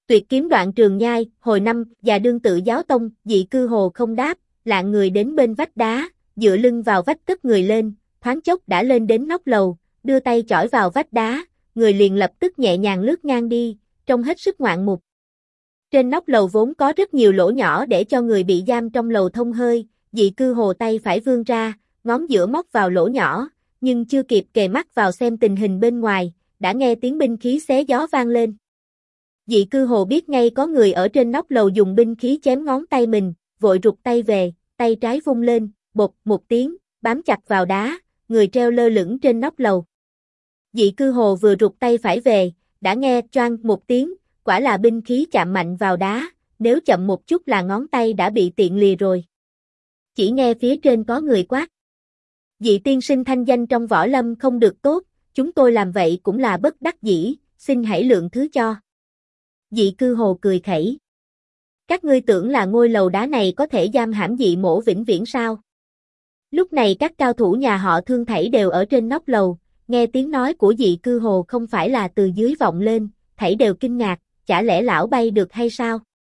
Tuyệt kiếm đoạn Trường Nhai, hồi năm, Già Đương Tự Giáo Tông, Dị Cư Hồ không đáp, lạng người đến bên vách đá, dựa lưng vào vách cất người lên, thoáng chốc đã lên đến nóc lầu, đưa tay chỏi vào vách đá, người liền lập tức nhẹ nhàng lướt ngang đi, trông hết sức ngoạn mục. Trên nóc lầu vốn có rất nhiều lỗ nhỏ để cho người bị giam trong lầu thông hơi, Dị Cư Hồ tay phải vươn ra, ngón giữa móc vào lỗ nhỏ, nhưng chưa kịp kề mắt vào xem tình hình bên ngoài, đã nghe tiếng binh khí xé gió vang lên. Dị Cư Hồ biết ngay có người ở trên nóc lầu dùng binh khí chém ngón tay mình, vội rụt tay về, tay trái vung lên, bột một tiếng, bám chặt vào đá, người treo lơ lửng trên nóc lầu. Dị Cư Hồ vừa rụt tay phải về, đã nghe choang một tiếng, quả là binh khí chạm mạnh vào đá, nếu chậm một chút là ngón tay đã bị tiện lìa rồi. Chỉ nghe phía trên có người quát. Dị tiên sinh thanh danh trong võ lâm không được tốt, chúng tôi làm vậy cũng là bất đắc dĩ, xin hãy lượng thứ cho. Dị Cư Hồ cười khẩy. Các ngươi tưởng là ngôi lầu đá này có thể giam hãm Dị Mỗ vĩnh viễn sao? Lúc này các cao thủ nhà họ Thương thảy đều ở trên nóc lầu, nghe tiếng nói của Dị Cư Hồ không phải là từ dưới vọng lên, thảy đều kinh ngạc, chả lẽ lão bay được hay sao?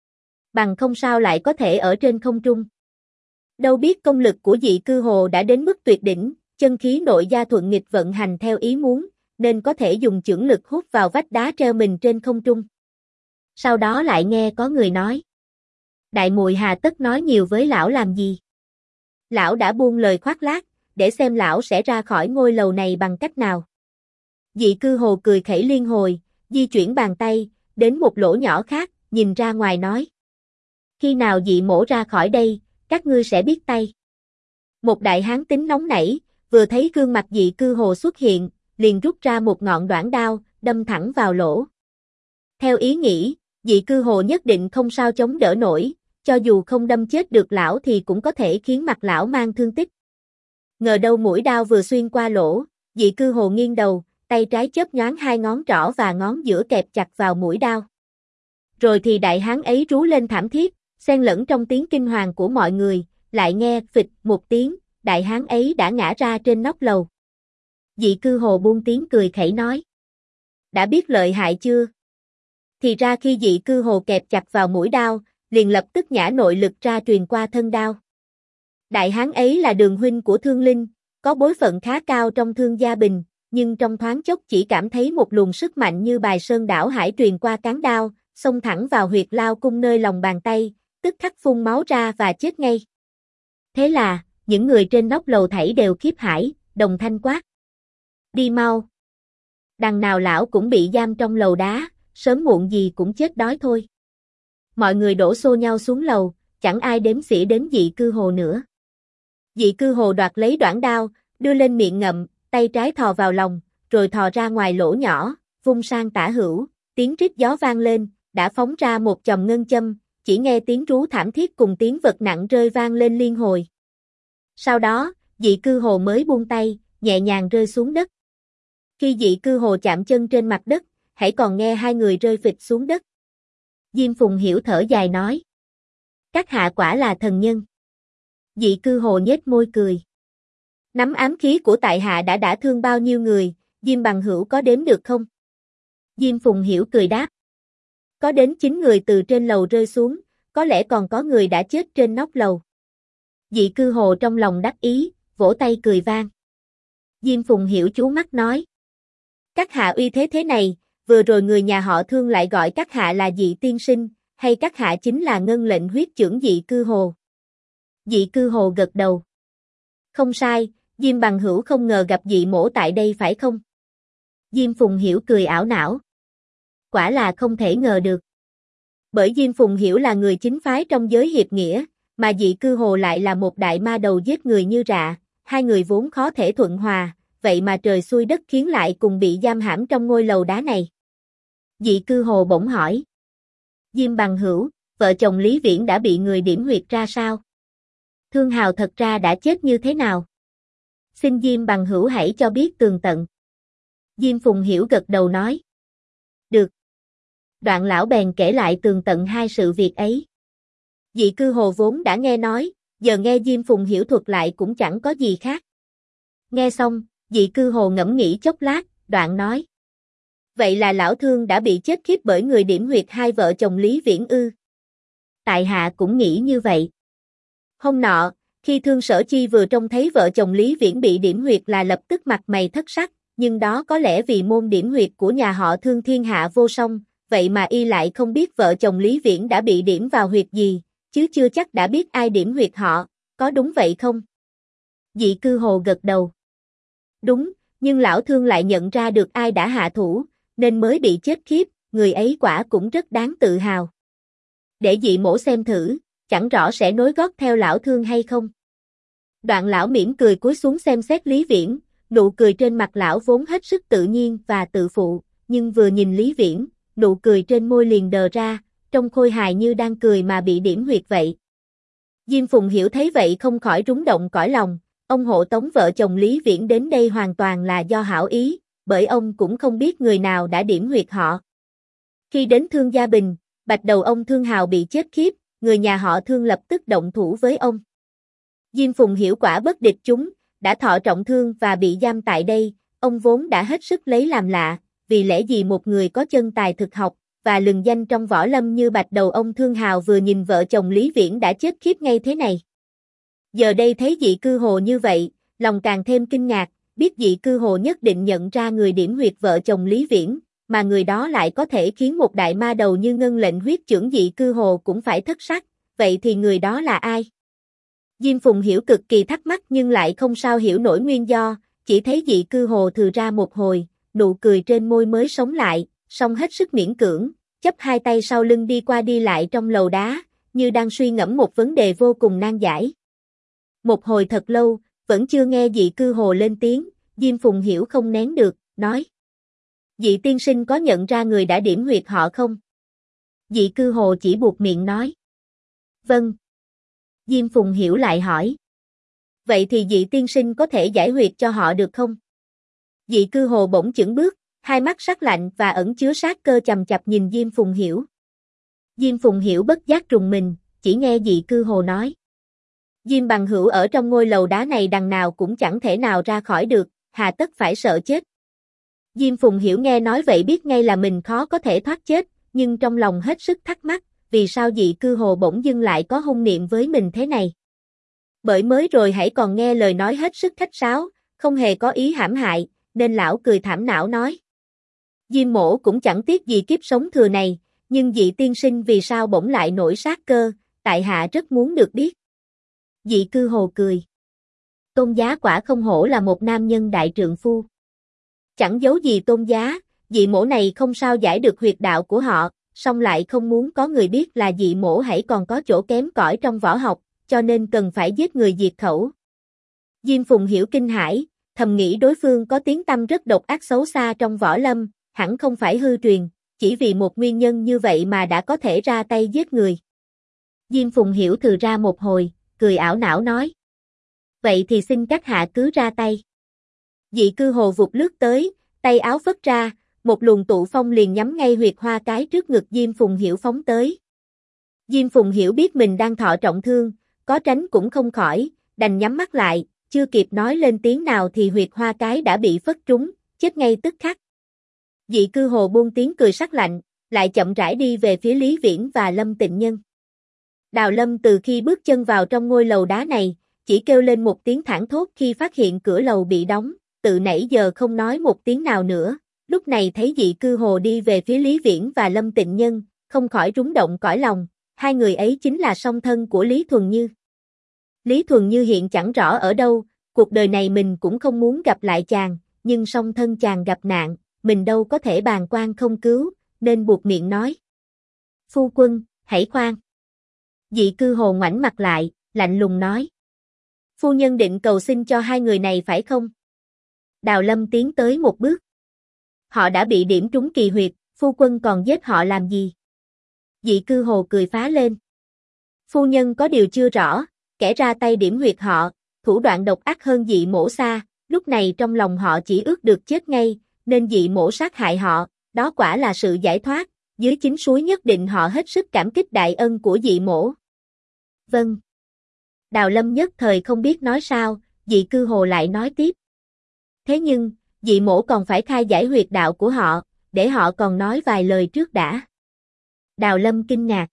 Bằng không sao lại có thể ở trên không trung? Đâu biết công lực của Dị Cư Hồ đã đến mức tuyệt đỉnh, chân khí nội gia thuận nghịch vận hành theo ý muốn, nên có thể dùng chưởng lực hút vào vách đá treo mình trên không trung. Sau đó lại nghe có người nói. Đại muội hà tất nói nhiều với lão làm gì? Lão đã buông lời khoác lác, để xem lão sẽ ra khỏi ngôi lầu này bằng cách nào. Dị Cư Hồ cười khẩy liên hồi, di chuyển bàn tay, đến một lỗ nhỏ khác, nhìn ra ngoài nói. Khi nào Dị Mỗ ra khỏi đây, các ngươi sẽ biết tay. Một đại hán tính nóng nảy, vừa thấy gương mặt Dị Cư Hồ xuất hiện, liền rút ra một ngọn đoản đao, đâm thẳng vào lỗ. Theo ý nghĩ, Dị Cư Hồ nhất định không sao chống đỡ nổi, cho dù không đâm chết được lão thì cũng có thể khiến mặt lão mang thương tích. Ngờ đâu mũi đao vừa xuyên qua lỗ, Dị Cư Hồ nghiêng đầu, tay trái chớp nhoáng hai ngón trỏ và ngón giữa kẹp chặt vào mũi đao. Rồi thì đại hán ấy rú lên thảm thiết, xen lẫn trong tiếng kinh hoàng của mọi người, lại nghe phịch một tiếng, đại hán ấy đã ngã ra trên nóc lầu. Dị Cư Hồ buông tiếng cười khẩy nói. Đã biết lợi hại chưa? Thì ra khi Dị Cư Hồ kẹp chặt vào mũi đao, liền lập tức nhả nội lực ra truyền qua thân đao. Đại hán ấy là đường huynh của Thương Linh, có bối phận khá cao trong Thương gia bình, nhưng trong thoáng chốc chỉ cảm thấy một luồng sức mạnh như bài sơn đảo hải truyền qua cán đao, xông thẳng vào huyệt lao cung nơi lòng bàn tay, tức khắc phun máu ra và chết ngay. Thế là, những người trên nóc lầu thảy đều khiếp hãi, đồng thanh quát. Đi mau. Đằng nào lão cũng bị giam trong lầu đá, sớm muộn gì cũng chết đói thôi. Mọi người đổ xô nhau xuống lầu, chẳng ai đếm xỉa đến Dị Cư Hồ nữa. Dị Cư Hồ đoạt lấy đoản đao, đưa lên miệng ngậm, tay trái thò vào lòng, rồi thò ra ngoài lỗ nhỏ, vung sang tả hữu, tiếng rít gió vang lên, đã phóng ra một chòm ngân châm, chỉ nghe tiếng rú thảm thiết cùng tiếng vật nặng rơi vang lên liên hồi. Sau đó, Dị Cư Hồ mới buông tay, nhẹ nhàng rơi xuống đất. Khi Dị Cư Hồ chạm chân trên mặt đất, hãy còn nghe hai người rơi phịch xuống đất. Diêm Phùng Hiểu thở dài nói. Các hạ quả là thần nhân. Dị Cư Hồ nhếch môi cười. Nắm ám khí của tại hạ đã thương bao nhiêu người, Diêm bằng hữu có đếm được không? Diêm Phùng Hiểu cười đáp. Có đến 9 người từ trên lầu rơi xuống, có lẽ còn có người đã chết trên nóc lầu. Dị Cư Hồ trong lòng đắc ý, vỗ tay cười vang. Diêm Phùng Hiểu chú mắt nói. Các hạ uy thế thế này, vừa rồi người nhà họ Thương lại gọi các hạ là Dị tiên sinh, hay các hạ chính là ngân lệnh huyết chưởng Dị Cư Hồ? Dị Cư Hồ gật đầu. Không sai, Diêm bằng hữu không ngờ gặp Dị Mỗ tại đây phải không? Diêm Phùng Hiểu cười ảo não. Quả là không thể ngờ được. Bởi Diêm Phùng Hiểu là người chính phái trong giới hiệp nghĩa, mà Dị Cư Hồ lại là một đại ma đầu giết người như rạ, hai người vốn khó thể thuận hòa, vậy mà trời xui đất khiến lại cùng bị giam hãm trong ngôi lầu đá này. Dị Cư Hồ bỗng hỏi. Diêm bằng hữu, vợ chồng Lý Viễn đã bị người điểm huyệt ra sao? Thương Hào thật ra đã chết như thế nào? Xin Diêm bằng hữu hãy cho biết tường tận. Diêm Phùng Hiểu gật đầu nói. Được. Đoạn lão bèn kể lại tường tận hai sự việc ấy. Dị Cư Hồ vốn đã nghe nói, giờ nghe Diêm Phùng Hiểu thuật lại cũng chẳng có gì khác. Nghe xong, Dị Cư Hồ ngẫm nghĩ chốc lát, đoạn nói. Vậy là lão Thương đã bị chết khiếp bởi người điểm huyệt hai vợ chồng Lý Viễn ư? Tại hạ cũng nghĩ như vậy. Hôm nọ, khi Thương Sở Chi vừa trông thấy vợ chồng Lý Viễn bị điểm huyệt là lập tức mặt mày thất sắc, nhưng đó có lẽ vì môn điểm huyệt của nhà họ Thương thiên hạ vô song, vậy mà y lại không biết vợ chồng Lý Viễn đã bị điểm vào huyệt gì, chứ chưa chắc đã biết ai điểm huyệt họ, có đúng vậy không? Dị Cư Hồ gật đầu. Đúng, nhưng lão Thương lại nhận ra được ai đã hạ thủ, nên mới bị chết khiếp, người ấy quả cũng rất đáng tự hào. Để Dị Mỗ xem thử, chẳng rõ sẽ nối gót theo lão Thương hay không. Đoạn lão mỉm cười cúi xuống xem xét Lý Viễn, nụ cười trên mặt lão vốn hết sức tự nhiên và tự phụ, nhưng vừa nhìn Lý Viễn, nụ cười trên môi liền đờ ra, trông khôi hài như đang cười mà bị điểm huyệt vậy. Diêm Phùng Hiểu thấy vậy không khỏi rúng động cõi lòng, ông hộ tống vợ chồng Lý Viễn đến đây hoàn toàn là do hảo ý, bởi ông cũng không biết người nào đã điểm huyệt họ. Khi đến Thương Gia Bình, bạch đầu ông Thương Hào bị chết khiếp, người nhà họ Thương lập tức động thủ với ông. Diêm Phùng Hiểu quả bất địch chúng, đã thọ trọng thương và bị giam tại đây, ông vốn đã hết sức lấy làm lạ, vì lẽ gì một người có chân tài thực học, và lừng danh trong võ lâm như bạch đầu ông Thương Hào vừa nhìn vợ chồng Lý Viễn đã chết khiếp ngay thế này. Giờ đây thấy Dị Cư Hồ như vậy, lòng càng thêm kinh ngạc, biết Dị Cư Hồ nhất định nhận ra người điểm huyệt vợ chồng Lý Viễn, mà người đó lại có thể khiến một đại ma đầu như Ngân Lệnh huyết trưởng Dị Cư Hồ cũng phải thất sắc, vậy thì người đó là ai? Diêm Phùng Hiểu cực kỳ thắc mắc nhưng lại không sao hiểu nổi nguyên do, chỉ thấy Dị Cư Hồ thừ ra một hồi, nụ cười trên môi mới sống lại, song hết sức miễn cưỡng, chắp hai tay sau lưng đi qua đi lại trong lầu đá, như đang suy ngẫm một vấn đề vô cùng nan giải. Một hồi thật lâu, vẫn chưa nghe Dị Cư Hồ lên tiếng, Diêm Phùng Hiểu không nén được, nói. Dị tiên sinh có nhận ra người đã điểm huyệt họ không? Dị Cư Hồ chỉ buộc miệng nói. Vâng. Diêm Phùng Hiểu lại hỏi. Vậy thì Dị tiên sinh có thể giải huyệt cho họ được không? Dị Cư Hồ bỗng chững bước, hai mắt sắc lạnh và ẩn chứa sát cơ chằm chằm nhìn Diêm Phùng Hiểu. Diêm Phùng Hiểu bất giác rùng mình, chỉ nghe Dị Cư Hồ nói. Diêm bằng hữu ở trong ngôi lầu đá này đằng nào cũng chẳng thể nào ra khỏi được, hà tất phải sợ chết. Diêm Phùng Hiểu nghe nói vậy biết ngay là mình khó có thể thoát chết, nhưng trong lòng hết sức thắc mắc, vì sao Dị Cư Hồ bỗng dưng lại có hung niệm với mình thế này. Bởi mới rồi hãy còn nghe lời nói hết sức khách sáo, không hề có ý hãm hại, nên lão cười thảm não nói. Diêm mỗ cũng chẳng tiếc gì kiếp sống thừa này, nhưng Dị tiên sinh vì sao bỗng lại nổi sát cơ, tại hạ rất muốn được biết. Dị Cư Hồ cười. Tôn giá quả không hổ là một nam nhân đại trượng phu. Chẳng giấu gì tôn giá, Dị mỗ này không sao giải được huyệt đạo của họ, song lại không muốn có người biết là Dị mỗ hãy còn có chỗ kém cỏi trong võ học, cho nên cần phải giết người diệt khẩu. Diêm Phùng Hiểu kinh hãi, thầm nghĩ đối phương có tiếng tăm rất độc ác xấu xa trong võ lâm, hẳn không phải hư truyền, chỉ vì một nguyên nhân như vậy mà đã có thể ra tay giết người. Diêm Phùng Hiểu thừ ra một hồi, cười ảo não nói. Vậy thì xin các hạ cứ ra tay. Dị Cư Hồ vụt lướt tới, tay áo phất ra, một luồng tụ phong liền nhắm ngay huyệt hoa cái trước ngực Diêm Phùng Hiểu phóng tới. Diêm Phùng Hiểu biết mình đang thọ trọng thương, có tránh cũng không khỏi, đành nhắm mắt lại, chưa kịp nói lên tiếng nào thì huyệt hoa cái đã bị phất trúng, chết ngay tức khắc. Dị Cư Hồ buông tiếng cười sắc lạnh, lại chậm rãi đi về phía Lý Viễn và Lâm Tịnh Nhân. Đào Lâm từ khi bước chân vào trong ngôi lầu đá này, chỉ kêu lên một tiếng thảng thốt khi phát hiện cửa lầu bị đóng, từ nãy giờ không nói một tiếng nào nữa, lúc này thấy Dị Cư Hồ đi về phía Lý Viễn và Lâm Tịnh Nhân, không khỏi rúng động cõi lòng, hai người ấy chính là song thân của Lý Thuần Như. Lý Thuần Như hiện chẳng rõ ở đâu, cuộc đời này mình cũng không muốn gặp lại chàng, nhưng song thân chàng gặp nạn, mình đâu có thể bàng quan không cứu, nên buộc miệng nói. Phu quân, hãy khoan. Dị Cư Hồ ngoảnh mặt lại, lạnh lùng nói. Phu nhân định cầu xin cho hai người này phải không? Đào Lâm tiến tới một bước. Họ đã bị điểm trúng kỳ huyệt, phu quân còn giết họ làm gì? Dị Cư Hồ cười phá lên. Phu nhân có điều chưa rõ, kẻ ra tay điểm huyệt họ, thủ đoạn độc ác hơn Dị mỗ xa, lúc này trong lòng họ chỉ ước được chết ngay, nên Dị mỗ sát hại họ, đó quả là sự giải thoát, dưới chính suối nhất định họ hết sức cảm kích đại ân của Dị mỗ. Vâng. Đào Lâm nhất thời không biết nói sao, Dị Cư Hồ lại nói tiếp. Thế nhưng, Dị mỗ còn phải khai giải huyệt đạo của họ, để họ còn nói vài lời trước đã. Đào Lâm kinh ngạc.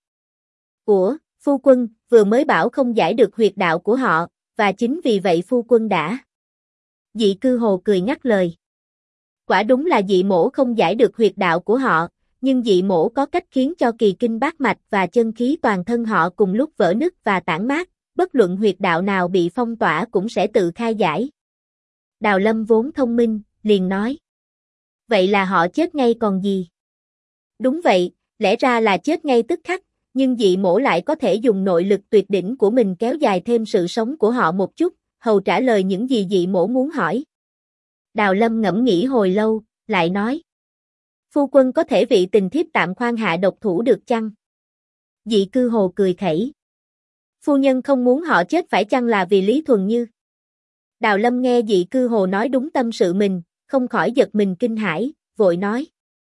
Phu quân, vừa mới bảo không giải được huyệt đạo của họ, và chính vì vậy phu quân đã. Dị Cư Hồ cười ngắt lời. Quả đúng là dị mổ không giải được huyệt đạo của họ, nhưng dị mổ có cách khiến cho kỳ kinh bát mạch và chân khí toàn thân họ cùng lúc vỡ nứt và tản mát, bất luận huyệt đạo nào bị phong tỏa cũng sẽ tự khai giải. Đào Lâm vốn thông minh, liền nói. Vậy là họ chết ngay còn gì? Đúng vậy, lẽ ra là chết ngay tức khắc, nhưng dị mổ lại có thể dùng nội lực tuyệt đỉnh của mình kéo dài thêm sự sống của họ một chút, hầu trả lời những gì dị mổ muốn hỏi. Đào Lâm ngẫm nghĩ hồi lâu, lại nói. Phu quân có thể vị tình thiếp tạm khoan hạ độc thủ được chăng? Dị Cư Hồ cười khẩy. Phu nhân không muốn họ chết phải chăng là vì Lý Thuần Như? Đào Lâm nghe Dị Cư Hồ nói đúng tâm sự mình, không khỏi giật mình kinh hãi, vội nói.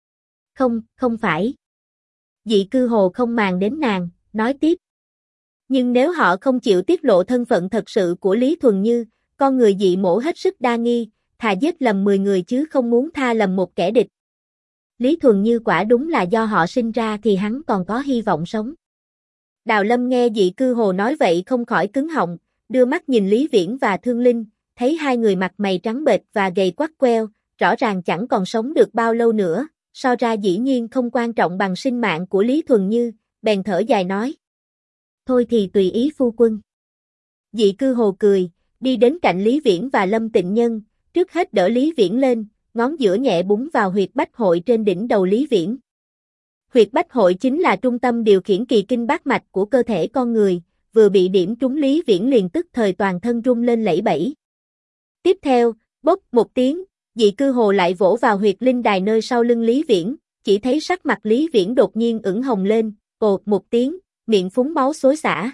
Không phải. Dị Cư Hồ không màng đến nàng, nói tiếp. Nhưng nếu họ không chịu tiết lộ thân phận thật sự của Lý Thuần Như, con người dị mổ hết sức đa nghi, thà giết lầm 10 người chứ không muốn tha lầm một kẻ địch. Lý Thuần Như quả đúng là do họ sinh ra thì hắn còn có hy vọng sống. Đào Lâm nghe Dị Cư Hồ nói vậy không khỏi cứng họng, đưa mắt nhìn Lý Viễn và Thương Linh, thấy hai người mặt mày trắng bệch và gầy quắt queo, rõ ràng chẳng còn sống được bao lâu nữa, so ra dĩ nhiên không quan trọng bằng sinh mạng của Lý Thuần Như, bèn thở dài nói. Thôi thì tùy ý phu quân. Dị Cư Hồ cười, đi đến cạnh Lý Viễn và Lâm Tịnh Nhân, trước hết đỡ Lý Viễn lên, ngón giữa nhẹ búng vào huyệt bách hội trên đỉnh đầu Lý Viễn. Huyệt bách hội chính là trung tâm điều khiển kỳ kinh bát mạch của cơ thể con người, vừa bị điểm trúng Lý Viễn liền tức thời toàn thân rung lên lẫy bẫy. Tiếp theo, bốp một tiếng, Dị Cư Hồ lại vỗ vào huyệt linh đài nơi sau lưng Lý Viễn, chỉ thấy sắc mặt Lý Viễn đột nhiên ửng hồng lên, ồ một tiếng, miệng phúng máu xối xả.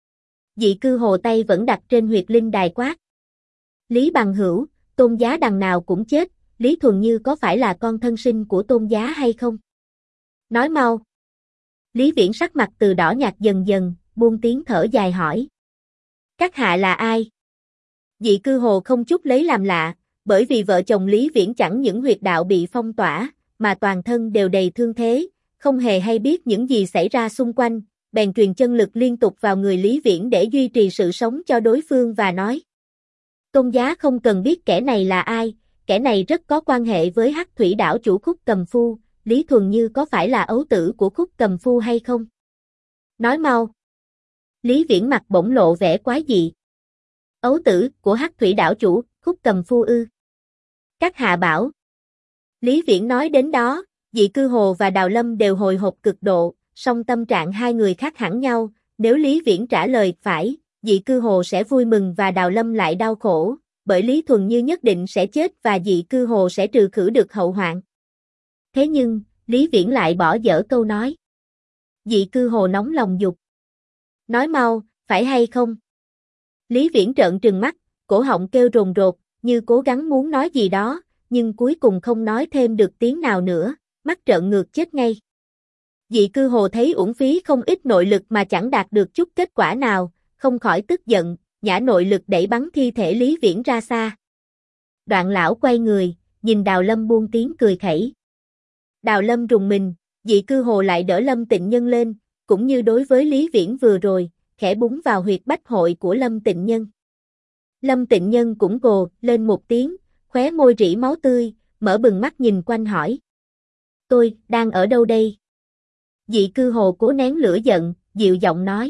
Dị Cư Hồ tay vẫn đặt trên huyệt linh đài quát. Lý Bằng Hữu, Tôn Giá đằng nào cũng chết, Lý Thuần Như có phải là con thân sinh của Tôn Giá hay không? Nói mau. Lý Viễn sắc mặt từ đỏ nhạt dần dần, buông tiếng thở dài hỏi. Các hạ là ai? Dị Cư Hồ không chút lấy làm lạ, bởi vì vợ chồng Lý Viễn chẳng những huyệt đạo bị phong tỏa, mà toàn thân đều đầy thương thế, không hề hay biết những gì xảy ra xung quanh, bèn truyền chân lực liên tục vào người Lý Viễn để duy trì sự sống cho đối phương và nói. Tôn Giá không cần biết kẻ này là ai, kẻ này rất có quan hệ với Hắc Thủy đảo chủ Khúc Cầm Phu, Lý Thuần Như có phải là ấu tử của Khúc Cầm Phu hay không? Nói mau. Lý Viễn mặt bỗng lộ vẻ quái dị. Ấu tử của Hắc Thủy đảo chủ, Khúc Cầm Phu ư? Các hạ bảo. Lý Viễn nói đến đó, Dị Cư Hồ và Đào Lâm đều hồi hộp cực độ, song tâm trạng hai người khác hẳn nhau, nếu Lý Viễn trả lời phải, Dị Cư Hồ sẽ vui mừng và Đào Lâm lại đau khổ, bởi Lý Thuần Như nhất định sẽ chết và Dị Cư Hồ sẽ trừ khử được hậu hoạn. Thế nhưng, Lý Viễn lại bỏ dở câu nói. Dị Cư Hồ nóng lòng giục. Nói mau, phải hay không? Lý Viễn trợn trừng mắt, cổ họng kêu rồn rột, như cố gắng muốn nói gì đó, nhưng cuối cùng không nói thêm được tiếng nào nữa, mắt trợn ngược chết ngay. Dị Cư Hồ thấy uổng phí không ít nội lực mà chẳng đạt được chút kết quả nào, không khỏi tức giận, nhả nội lực đẩy bắn thi thể Lý Viễn ra xa. Đoạn lão quay người, nhìn Đào Lâm buông tiếng cười khẩy. Đào Lâm rùng mình, Dị Cư Hồ lại đỡ Lâm Tịnh Nhân lên, cũng như đối với Lý Viễn vừa rồi, khẽ búng vào huyệt bách hội của Lâm Tịnh Nhân. Lâm Tịnh Nhân cũng gồ lên một tiếng, khóe môi rỉ máu tươi, mở bừng mắt nhìn quanh hỏi. Tôi, đang ở đâu đây? Dị Cư Hồ cố nén lửa giận, dịu giọng nói.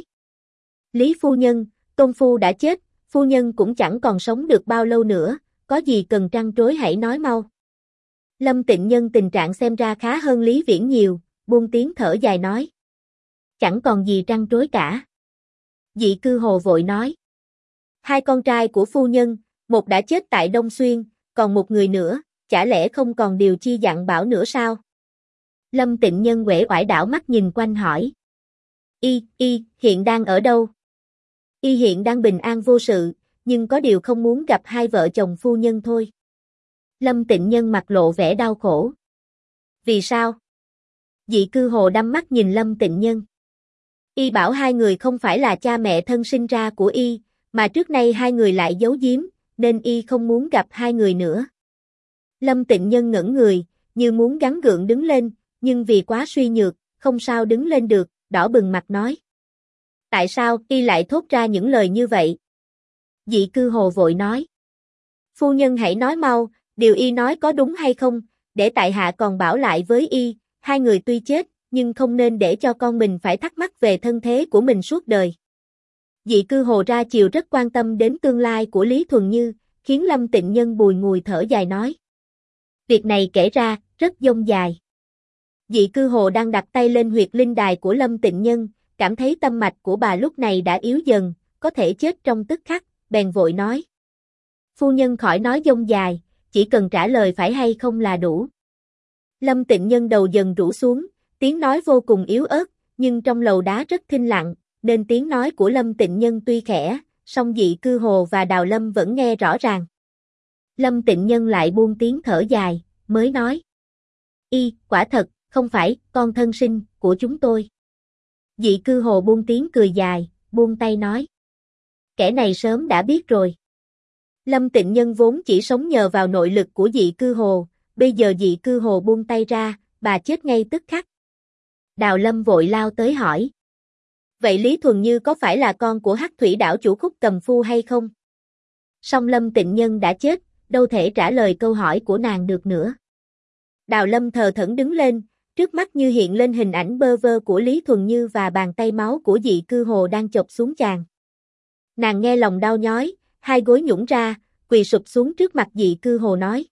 Lý phu nhân, Tôn Phu đã chết, phu nhân cũng chẳng còn sống được bao lâu nữa, có gì cần trăn trối hãy nói mau. Lâm Tịnh Nhân tình trạng xem ra khá hơn Lý Viễn nhiều, buông tiếng thở dài nói. Chẳng còn gì trăn trối cả. Dị Cư Hồ vội nói. Hai con trai của phu nhân, một đã chết tại Đông Xuyên, còn một người nữa, chả lẽ không còn điều chi dặn bảo nữa sao? Lâm Tịnh Nhân uể oải đảo mắt nhìn quanh hỏi. Y hiện đang ở đâu? Y hiện đang bình an vô sự, nhưng có điều không muốn gặp hai vợ chồng phu nhân thôi. Lâm Tịnh Nhân mặt lộ vẻ đau khổ. Vì sao? Dị Cư Hồ đăm mắt nhìn Lâm Tịnh Nhân. Y bảo hai người không phải là cha mẹ thân sinh ra của Y, mà trước nay hai người lại giấu giếm, nên Y không muốn gặp hai người nữa. Lâm Tịnh Nhân ngẩn người, như muốn gắng gượng đứng lên, nhưng vì quá suy nhược, không sao đứng lên được, đỏ bừng mặt nói. Tại sao y lại thốt ra những lời như vậy? Dị Cư Hồ vội nói. Phu nhân hãy nói mau, điều y nói có đúng hay không, để tại hạ còn bảo lại với y, hai người tuy chết, nhưng không nên để cho con mình phải thắc mắc về thân thế của mình suốt đời. Dị Cư Hồ ra chiều rất quan tâm đến tương lai của Lý Thuần Như, khiến Lâm Tịnh Nhân bùi ngùi thở dài nói. Việc này kể ra, rất dông dài. Dị Cư Hồ đang đặt tay lên huyệt linh đài của Lâm Tịnh Nhân, cảm thấy tâm mạch của bà lúc này đã yếu dần, có thể chết trong tức khắc, bèn vội nói. Phu nhân khỏi nói dông dài, chỉ cần trả lời phải hay không là đủ. Lâm Tịnh Nhân đầu dần rũ xuống, tiếng nói vô cùng yếu ớt, nhưng trong lầu đá rất thinh lặng, nên tiếng nói của Lâm Tịnh Nhân tuy khẽ, song Dị Cư Hồ và Đào Lâm vẫn nghe rõ ràng. Lâm Tịnh Nhân lại buông tiếng thở dài, mới nói. Quả thật, không phải, con thân sinh, của chúng tôi. Dị Cư Hồ buông tiếng cười dài, buông tay nói. Kẻ này sớm đã biết rồi. Lâm Tịnh Nhân vốn chỉ sống nhờ vào nội lực của Dị Cư Hồ, bây giờ Dị Cư Hồ buông tay ra, bà chết ngay tức khắc. Đào Lâm vội lao tới hỏi. Vậy Lý Thuần Như có phải là con của Hắc Thủy đảo chủ Khúc Cầm Phu hay không? Song Lâm Tịnh Nhân đã chết, đâu thể trả lời câu hỏi của nàng được nữa. Đào Lâm thờ thẫn đứng lên, trước mắt như hiện lên hình ảnh bơ vơ của Lý Thuần Như và bàn tay máu của Dị Cư Hồ đang chộp xuống chàng. Nàng nghe lòng đau nhói, hai gối nhũn ra, quỳ sụp xuống trước mặt Dị Cư Hồ nói.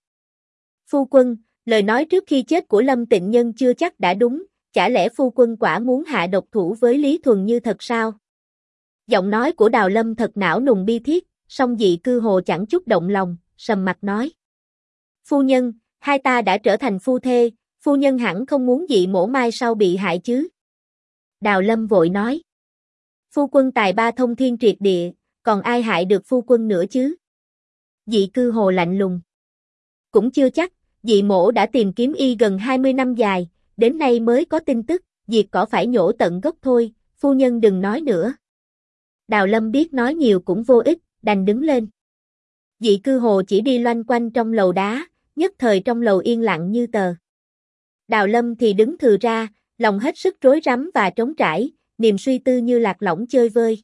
Phu quân, lời nói trước khi chết của Lâm Tịnh Nhân chưa chắc đã đúng, chả lẽ phu quân quả muốn hạ độc thủ với Lý Thuần Như thật sao? Giọng nói của Đào Lâm thật não nùng bi thiết, song Dị Cư Hồ chẳng chút động lòng, sầm mặt nói. Phu nhân, hai ta đã trở thành phu thê, phu nhân hẳn không muốn Dị mỗ mai sau bị hại chứ? Đào Lâm vội nói. Phu quân tài ba thông thiên triệt địa, còn ai hại được phu quân nữa chứ? Dị Cư Hồ lạnh lùng. Cũng chưa chắc, Dị mỗ đã tìm kiếm y gần 20 năm dài, đến nay mới có tin tức, diệt cỏ phải nhổ tận gốc thôi, phu nhân đừng nói nữa. Đào Lâm biết nói nhiều cũng vô ích, đành đứng lên. Dị Cư Hồ chỉ đi loanh quanh trong lầu đá, nhất thời trong lầu yên lặng như tờ. Đào Lâm thì đứng thừ ra, lòng hết sức rối rắm và trống trải, niềm suy tư như lạc lõng chơi vơi.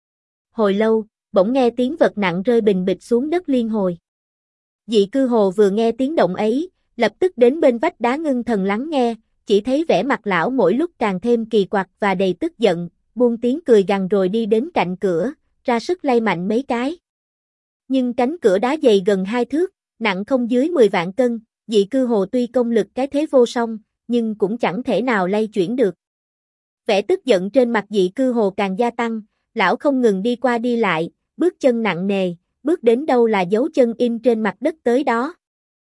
Hồi lâu, bỗng nghe tiếng vật nặng rơi bình bịch xuống đất liên hồi. Dị Cư Hồ vừa nghe tiếng động ấy, lập tức đến bên vách đá ngưng thần lắng nghe, chỉ thấy vẻ mặt lão mỗi lúc càng thêm kỳ quặc và đầy tức giận, buông tiếng cười gằn rồi đi đến cạnh cửa, ra sức lay mạnh mấy cái. Nhưng cánh cửa đá dày gần 2 thước, nặng không dưới 10 vạn cân, Dị Cư Hồ tuy công lực cái thế vô song, nhưng cũng chẳng thể nào lay chuyển được. Vẻ tức giận trên mặt Dị Cư Hồ càng gia tăng, lão không ngừng đi qua đi lại, bước chân nặng nề, bước đến đâu là dấu chân in trên mặt đất tới đó.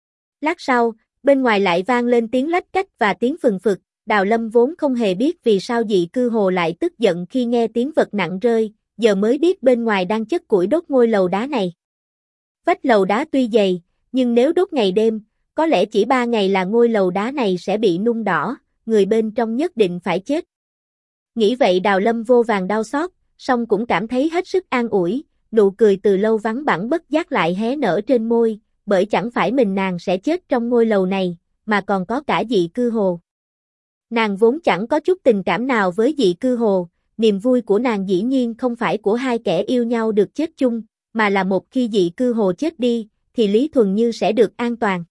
Lát sau, bên ngoài lại vang lên tiếng lách cách và tiếng phừng phực, Đào Lâm vốn không hề biết vì sao Dị Cư Hồ lại tức giận khi nghe tiếng vật nặng rơi, giờ mới biết bên ngoài đang chất củi đốt ngôi lầu đá này. Vách lầu đá tuy dày, nhưng nếu đốt ngày đêm, có lẽ chỉ 3 ngày là ngôi lầu đá này sẽ bị nung đỏ, người bên trong nhất định phải chết. Nghĩ vậy Đào Lâm vô vàn đau xót, song cũng cảm thấy hết sức an ủi, nụ cười từ lâu vắng bẵng bất giác lại hé nở trên môi, bởi chẳng phải mình nàng sẽ chết trong ngôi lầu này, mà còn có cả Dị Cư Hồ. Nàng vốn chẳng có chút tình cảm nào với Dị Cư Hồ, niềm vui của nàng dĩ nhiên không phải của hai kẻ yêu nhau được chết chung, mà là một khi Dị Cư Hồ chết đi, thì Lý Thuần Như sẽ được an toàn.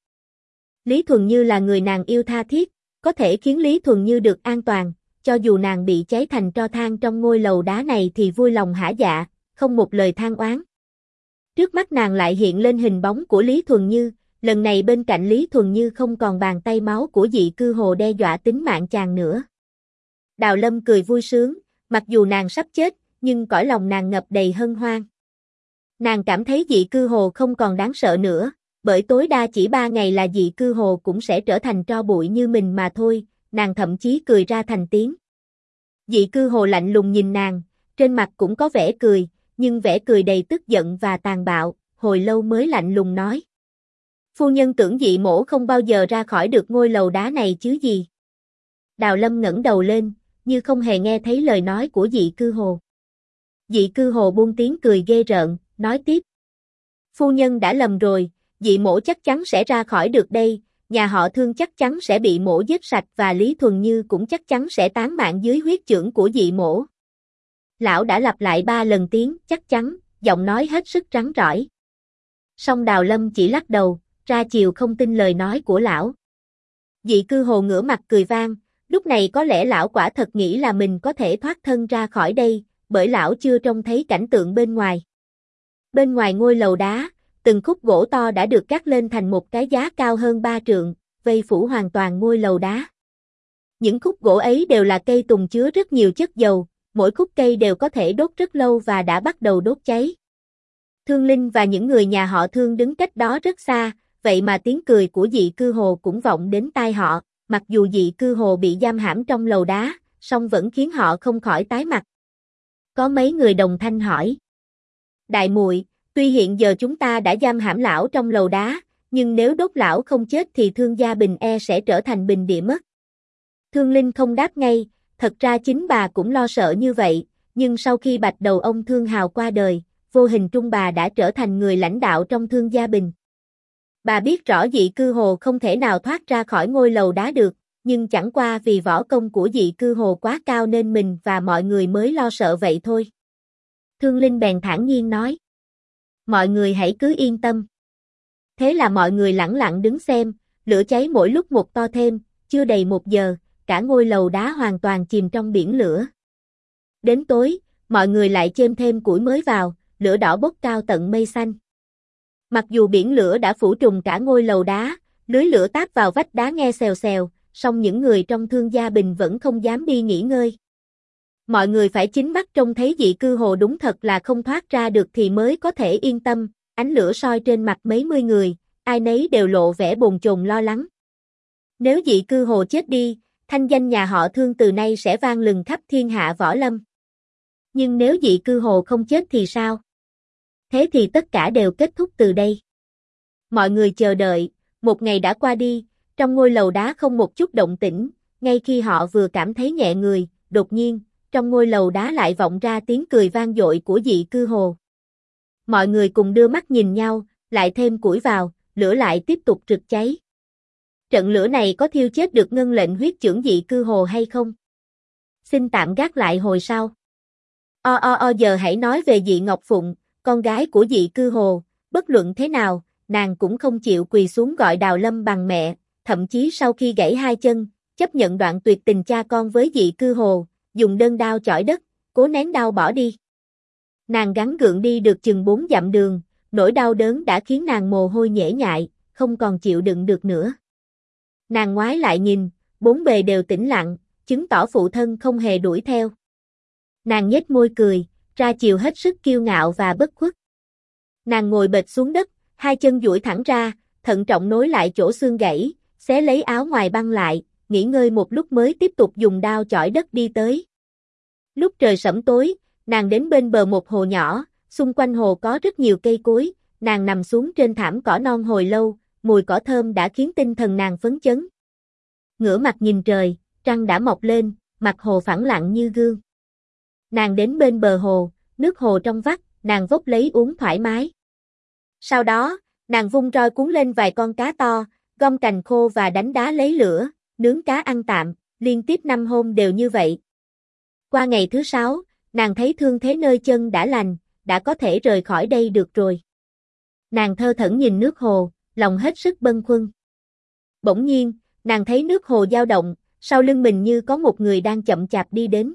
Lý Thuần Như là người nàng yêu tha thiết, có thể khiến Lý Thuần Như được an toàn, cho dù nàng bị cháy thành tro than trong ngôi lầu đá này thì vui lòng hả dạ, không một lời than oán. Trước mắt nàng lại hiện lên hình bóng của Lý Thuần Như, lần này bên cạnh Lý Thuần Như không còn bàn tay máu của Dị Cư Hồ đe dọa tính mạng chàng nữa. Đào Lâm cười vui sướng, mặc dù nàng sắp chết, nhưng cõi lòng nàng ngập đầy hân hoan. Nàng cảm thấy Dị Cư Hồ không còn đáng sợ nữa, bởi tối đa chỉ 3 ngày là Dị Cư Hồ cũng sẽ trở thành tro bụi như mình mà thôi, nàng thậm chí cười ra thành tiếng. Dị Cư Hồ lạnh lùng nhìn nàng, trên mặt cũng có vẻ cười, nhưng vẻ cười đầy tức giận và tàn bạo, hồi lâu mới lạnh lùng nói. Phu nhân tưởng Dị mỗ không bao giờ ra khỏi được ngôi lầu đá này chứ gì? Đào Lâm ngẩng đầu lên, như không hề nghe thấy lời nói của Dị Cư Hồ. Dị Cư Hồ buông tiếng cười ghê rợn, nói tiếp. Phu nhân đã lầm rồi, Dị mỗ chắc chắn sẽ ra khỏi được đây, nhà họ Thương chắc chắn sẽ bị mổ giết sạch và Lý Thuần Như cũng chắc chắn sẽ tán mạng dưới huyết chưởng của dị mổ. Lão đã lặp lại 3 lần tiếng chắc chắn, giọng nói hết sức rắn rỏi. Song Đào Lâm chỉ lắc đầu, ra chiều không tin lời nói của lão. Dị Cư Hồ ngửa mặt cười vang, lúc này có lẽ lão quả thật nghĩ là mình có thể thoát thân ra khỏi đây, bởi lão chưa trông thấy cảnh tượng bên ngoài. Bên ngoài ngôi lầu đá, từng khúc gỗ to đã được gác lên thành một cái giá cao hơn 3 trượng, vây phủ hoàn toàn ngôi lầu đá. Những khúc gỗ ấy đều là cây tùng chứa rất nhiều chất dầu, mỗi khúc cây đều có thể đốt rất lâu và đã bắt đầu đốt cháy. Thương Linh và những người nhà họ Thương đứng cách đó rất xa, vậy mà tiếng cười của Dị Cư Hồ cũng vọng đến tai họ, mặc dù Dị Cư Hồ bị giam hãm trong lầu đá, song vẫn khiến họ không khỏi tái mặt. Có mấy người đồng thanh hỏi. Đại muội, tuy hiện giờ chúng ta đã giam hãm lão trong lầu đá, nhưng nếu đốt lão không chết thì Thương gia Bình e sẽ trở thành bình địa mất. Thương Linh không đáp ngay, thật ra chính bà cũng lo sợ như vậy, nhưng sau khi bạch đầu ông Thương Hào qua đời, vô hình trung bà đã trở thành người lãnh đạo trong Thương gia Bình. Bà biết rõ Dị Cư Hồ không thể nào thoát ra khỏi ngôi lầu đá được, nhưng chẳng qua vì võ công của Dị Cư Hồ quá cao nên mình và mọi người mới lo sợ vậy thôi. Thương Linh bèn thản nhiên nói. Mọi người hãy cứ yên tâm. Thế là mọi người lẳng lặng đứng xem, lửa cháy mỗi lúc một to thêm, chưa đầy 1 giờ, cả ngôi lầu đá hoàn toàn chìm trong biển lửa. Đến tối, mọi người lại chêm thêm củi mới vào, lửa đỏ bốc cao tận mây xanh. Mặc dù biển lửa đã phủ trùm cả ngôi lầu đá, lưới lửa táp vào vách đá nghe xèo xèo, song những người trong Thương gia Bình vẫn không dám đi nghỉ ngơi. Mọi người phải chính mắt trông thấy Dị Cư Hồ đúng thật là không thoát ra được thì mới có thể yên tâm, ánh lửa soi trên mặt mấy mươi người, ai nấy đều lộ vẻ bồn chồn lo lắng. Nếu Dị Cư Hồ chết đi, thanh danh nhà họ Thương từ nay sẽ vang lừng khắp thiên hạ võ lâm. Nhưng nếu Dị Cư Hồ không chết thì sao? Thế thì tất cả đều kết thúc từ đây. Mọi người chờ đợi, một ngày đã qua đi, trong ngôi lầu đá không một chút động tĩnh, ngay khi họ vừa cảm thấy nhẹ người, đột nhiên, trong ngôi lầu đá lại vọng ra tiếng cười vang dội của Dị Cư Hồ. Mọi người cùng đưa mắt nhìn nhau, lại thêm củi vào, lửa lại tiếp tục rực cháy. Trận lửa này có thiêu chết được ngân lệnh huyết chưởng Dị Cư Hồ hay không? Xin tạm gác lại hồi sau. Giờ hãy nói về Dị Ngọc Phụng, con gái của Dị Cư Hồ, bất luận thế nào, nàng cũng không chịu quỳ xuống gọi Đào Lâm bằng mẹ, thậm chí sau khi gãy 2 chân, chấp nhận đoạn tuyệt tình cha con với Dị Cư Hồ, dùng đơn đao chỏi đất, cố nén đau bỏ đi. Nàng gắng gượng đi được chừng 4 dặm đường, nỗi đau đớn đã khiến nàng mồ hôi nhễ nhại, không còn chịu đựng được nữa. Nàng ngoái lại nhìn, bốn bề đều tĩnh lặng, chứng tỏ phụ thân không hề đuổi theo. Nàng nhếch môi cười, ra chiều hết sức kiêu ngạo và bất khuất. Nàng ngồi bệt xuống đất, 2 chân duỗi thẳng ra, thận trọng nối lại chỗ xương gãy, xé lấy áo ngoài băng lại, nghỉ ngơi một lúc mới tiếp tục dùng đao chỏi đất đi tới. Lúc trời sẫm tối, nàng đến bên bờ một hồ nhỏ, xung quanh hồ có rất nhiều cây cối, nàng nằm xuống trên thảm cỏ non hồi lâu, mùi cỏ thơm đã khiến tinh thần nàng phấn chấn. Ngửa mặt nhìn trời, trăng đã mọc lên, mặt hồ phẳng lặng như gương. Nàng đến bên bờ hồ, nước hồ trong vắt, nàng vốc lấy uống thoải mái. Sau đó, nàng vung roi cuốn lên vài con cá to, gom cành khô và đánh đá lấy lửa, nướng cá ăn tạm, liên tiếp 5 hôm đều như vậy. Qua ngày thứ 6, nàng thấy thương thế nơi chân đã lành, đã có thể rời khỏi đây được rồi. Nàng thơ thẩn nhìn nước hồ, lòng hết sức bâng khuâng. Bỗng nhiên, nàng thấy nước hồ dao động, sau lưng mình như có một người đang chậm chạp đi đến.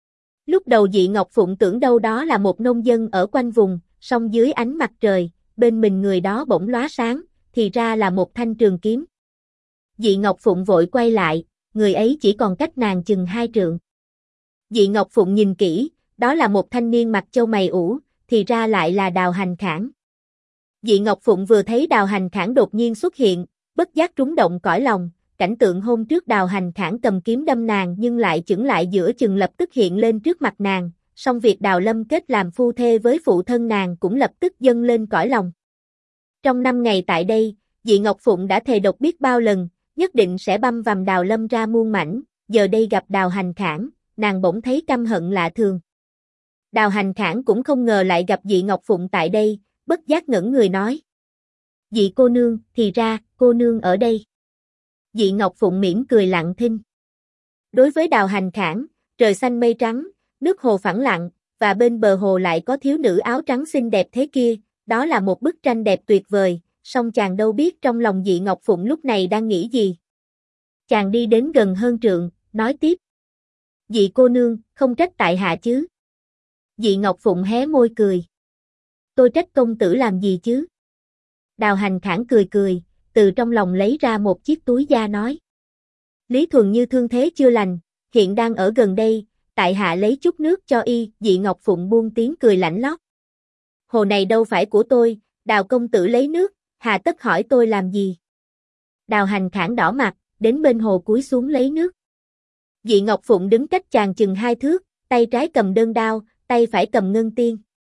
Lúc đầu Dị Ngọc Phụng tưởng đâu đó là một nông dân ở quanh vùng, song dưới ánh mặt trời, bên mình người đó bỗng lóa sáng, thì ra là một thanh trường kiếm. Dị Ngọc Phụng vội quay lại, người ấy chỉ còn cách nàng chừng 2 trượng. Dị Ngọc Phụng nhìn kỹ, đó là một thanh niên mặt châu mày ủ, thì ra lại là Đào Hành Khảng. Dị Ngọc Phụng vừa thấy Đào Hành Khảng đột nhiên xuất hiện, bất giác rúng động cõi lòng, cảnh tượng hôm trước Đào Hành Khảng cầm kiếm đâm nàng nhưng lại chững lại giữa chừng lập tức hiện lên trước mặt nàng, song việc Đào Lâm kết làm phu thê với phụ thân nàng cũng lập tức dâng lên cõi lòng. Trong 5 ngày tại đây, Dị Ngọc Phụng đã thề độc biết bao lần, nhất định sẽ băm vằm Đào Lâm ra muôn mảnh, giờ đây gặp Đào Hành Khảng, nàng bỗng thấy căm hận lạ thường. Đào Hành Khảng cũng không ngờ lại gặp Dị Ngọc Phụng tại đây, bất giác ngẩn người nói. Dị cô nương, thì ra, cô nương ở đây. Dị Ngọc Phụng mỉm cười lặng thinh. Đối với Đào Hành Khảng, trời xanh mây trắng, nước hồ phẳng lặng, và bên bờ hồ lại có thiếu nữ áo trắng xinh đẹp thế kia, đó là một bức tranh đẹp tuyệt vời, song chàng đâu biết trong lòng Dị Ngọc Phụng lúc này đang nghĩ gì. Chàng đi đến gần hơn trượng, nói tiếp. Dị cô nương, không trách tại hạ chứ. Dị Ngọc Phụng hé môi cười. Tôi trách công tử làm gì chứ? Đào Hành Khảng cười cười, từ trong lòng lấy ra một chiếc túi da nói. Lý Thuần Như thương thế chưa lành, hiện đang ở gần đây, tại hạ lấy chút nước cho y. Dị Ngọc Phụng buông tiếng cười lạnh lót. Hồ này đâu phải của tôi, Đào công tử lấy nước, hà tất hỏi tôi làm gì? Đào Hành Khảng đỏ mặt, đến bên hồ cúi xuống lấy nước. Dị Ngọc Phụng đứng cách chàng chừng 2 thước, tay trái cầm đơn đao, tay phải cầm ngân tiên.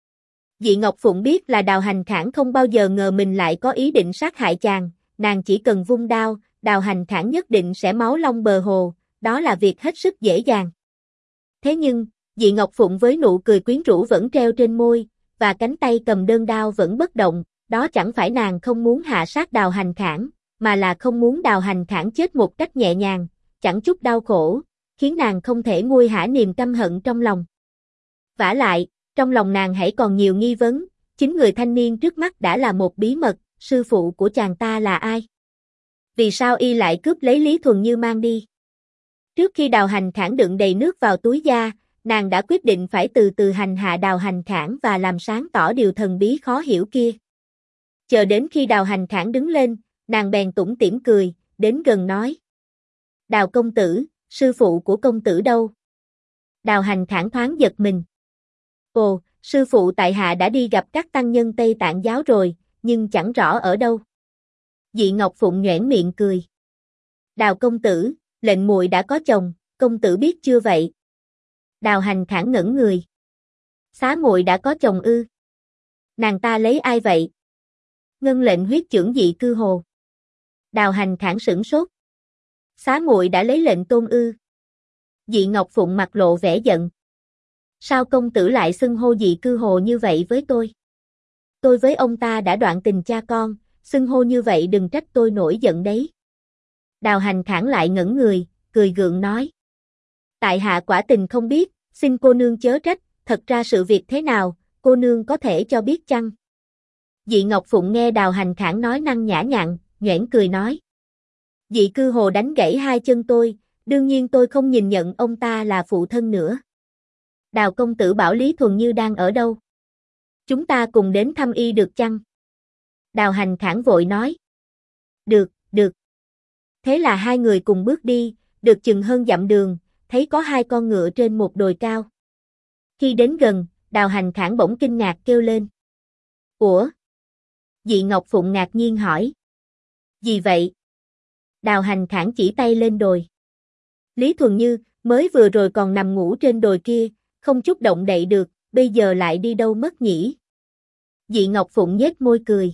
Dị Ngọc Phụng biết là Đào Hành Khảng không bao giờ ngờ mình lại có ý định sát hại chàng, nàng chỉ cần vung đao, Đào Hành Khảng nhất định sẽ máu long bờ hồ, đó là việc hết sức dễ dàng. Thế nhưng, Dị Ngọc Phụng với nụ cười quyến rũ vẫn treo trên môi, và cánh tay cầm đơn đao vẫn bất động, đó chẳng phải nàng không muốn hạ sát Đào Hành Khảng, mà là không muốn Đào Hành Khảng chết một cách nhẹ nhàng, chẳng chút đau khổ, khiến nàng không thể nguôi hả niềm căm hận trong lòng. Vả lại, trong lòng nàng hãy còn nhiều nghi vấn, chính người thanh niên trước mắt đã là một bí mật, sư phụ của chàng ta là ai? Vì sao y lại cướp lấy Lý Thuần Như mang đi? Trước khi Đào Hành Khảng đựng đầy nước vào túi da, nàng đã quyết định phải từ từ hành hạ Đào Hành Khảng và làm sáng tỏ điều thần bí khó hiểu kia. Chờ đến khi Đào Hành Khảng đứng lên, nàng bèn tủm tỉm cười, đến gần nói. Đào công tử, sư phụ của công tử đâu? Đào Hành Khảng thoáng giật mình. Ồ, sư phụ tại hạ đã đi gặp các tăng nhân Tây Tạng giáo rồi, nhưng chẳng rõ ở đâu. Dị Ngọc Phụng nhoẻn miệng cười. Đào công tử, lệnh muội đã có chồng, công tử biết chưa vậy? Đào Hành Khảng ngẩn người. Xá muội đã có chồng ư? Nàng ta lấy ai vậy? Ngân lệnh huyết chưởng Dị Cư Hồ. Đào Hành Khảng sửng sốt. Xá muội đã lấy lệnh tôn ư? Dị Ngọc Phụng mặt lộ vẻ giận. Sao công tử lại xưng hô Dị Cư Hồ như vậy với tôi? Tôi với ông ta đã đoạn tình cha con, xưng hô như vậy đừng trách tôi nổi giận đấy. Đào Hành Khảng lại ngẩn người, cười gượng nói. Tại hạ quả tình không biết, xin cô nương chớ trách, thật ra sự việc thế nào, cô nương có thể cho biết chăng? Dị Ngọc Phụng nghe Đào Hành Khảng nói năng nhã nhặn, nhoẻn cười nói. Dị Cư Hồ đánh gãy 2 chân tôi, đương nhiên tôi không nhìn nhận ông ta là phụ thân nữa. Đào công tử bảo Lý Thuần Như đang ở đâu? Chúng ta cùng đến thăm y được chăng? Đào Hành Khảng vội nói. Được, được. Thế là hai người cùng bước đi, được chừng hơn dặm đường, thấy có 2 con ngựa trên một đồi cao. Khi đến gần, Đào Hành Khảng bỗng kinh ngạc kêu lên. Ủa? Dị Ngọc Phụng ngạc nhiên hỏi. Gì vậy? Đào Hành Khảng chỉ tay lên đồi. Lý Thuần Như, mới vừa rồi còn nằm ngủ trên đồi kia, không chút động đậy được, bây giờ lại đi đâu mất nhỉ? Dị Ngọc Phụng nhếch môi cười.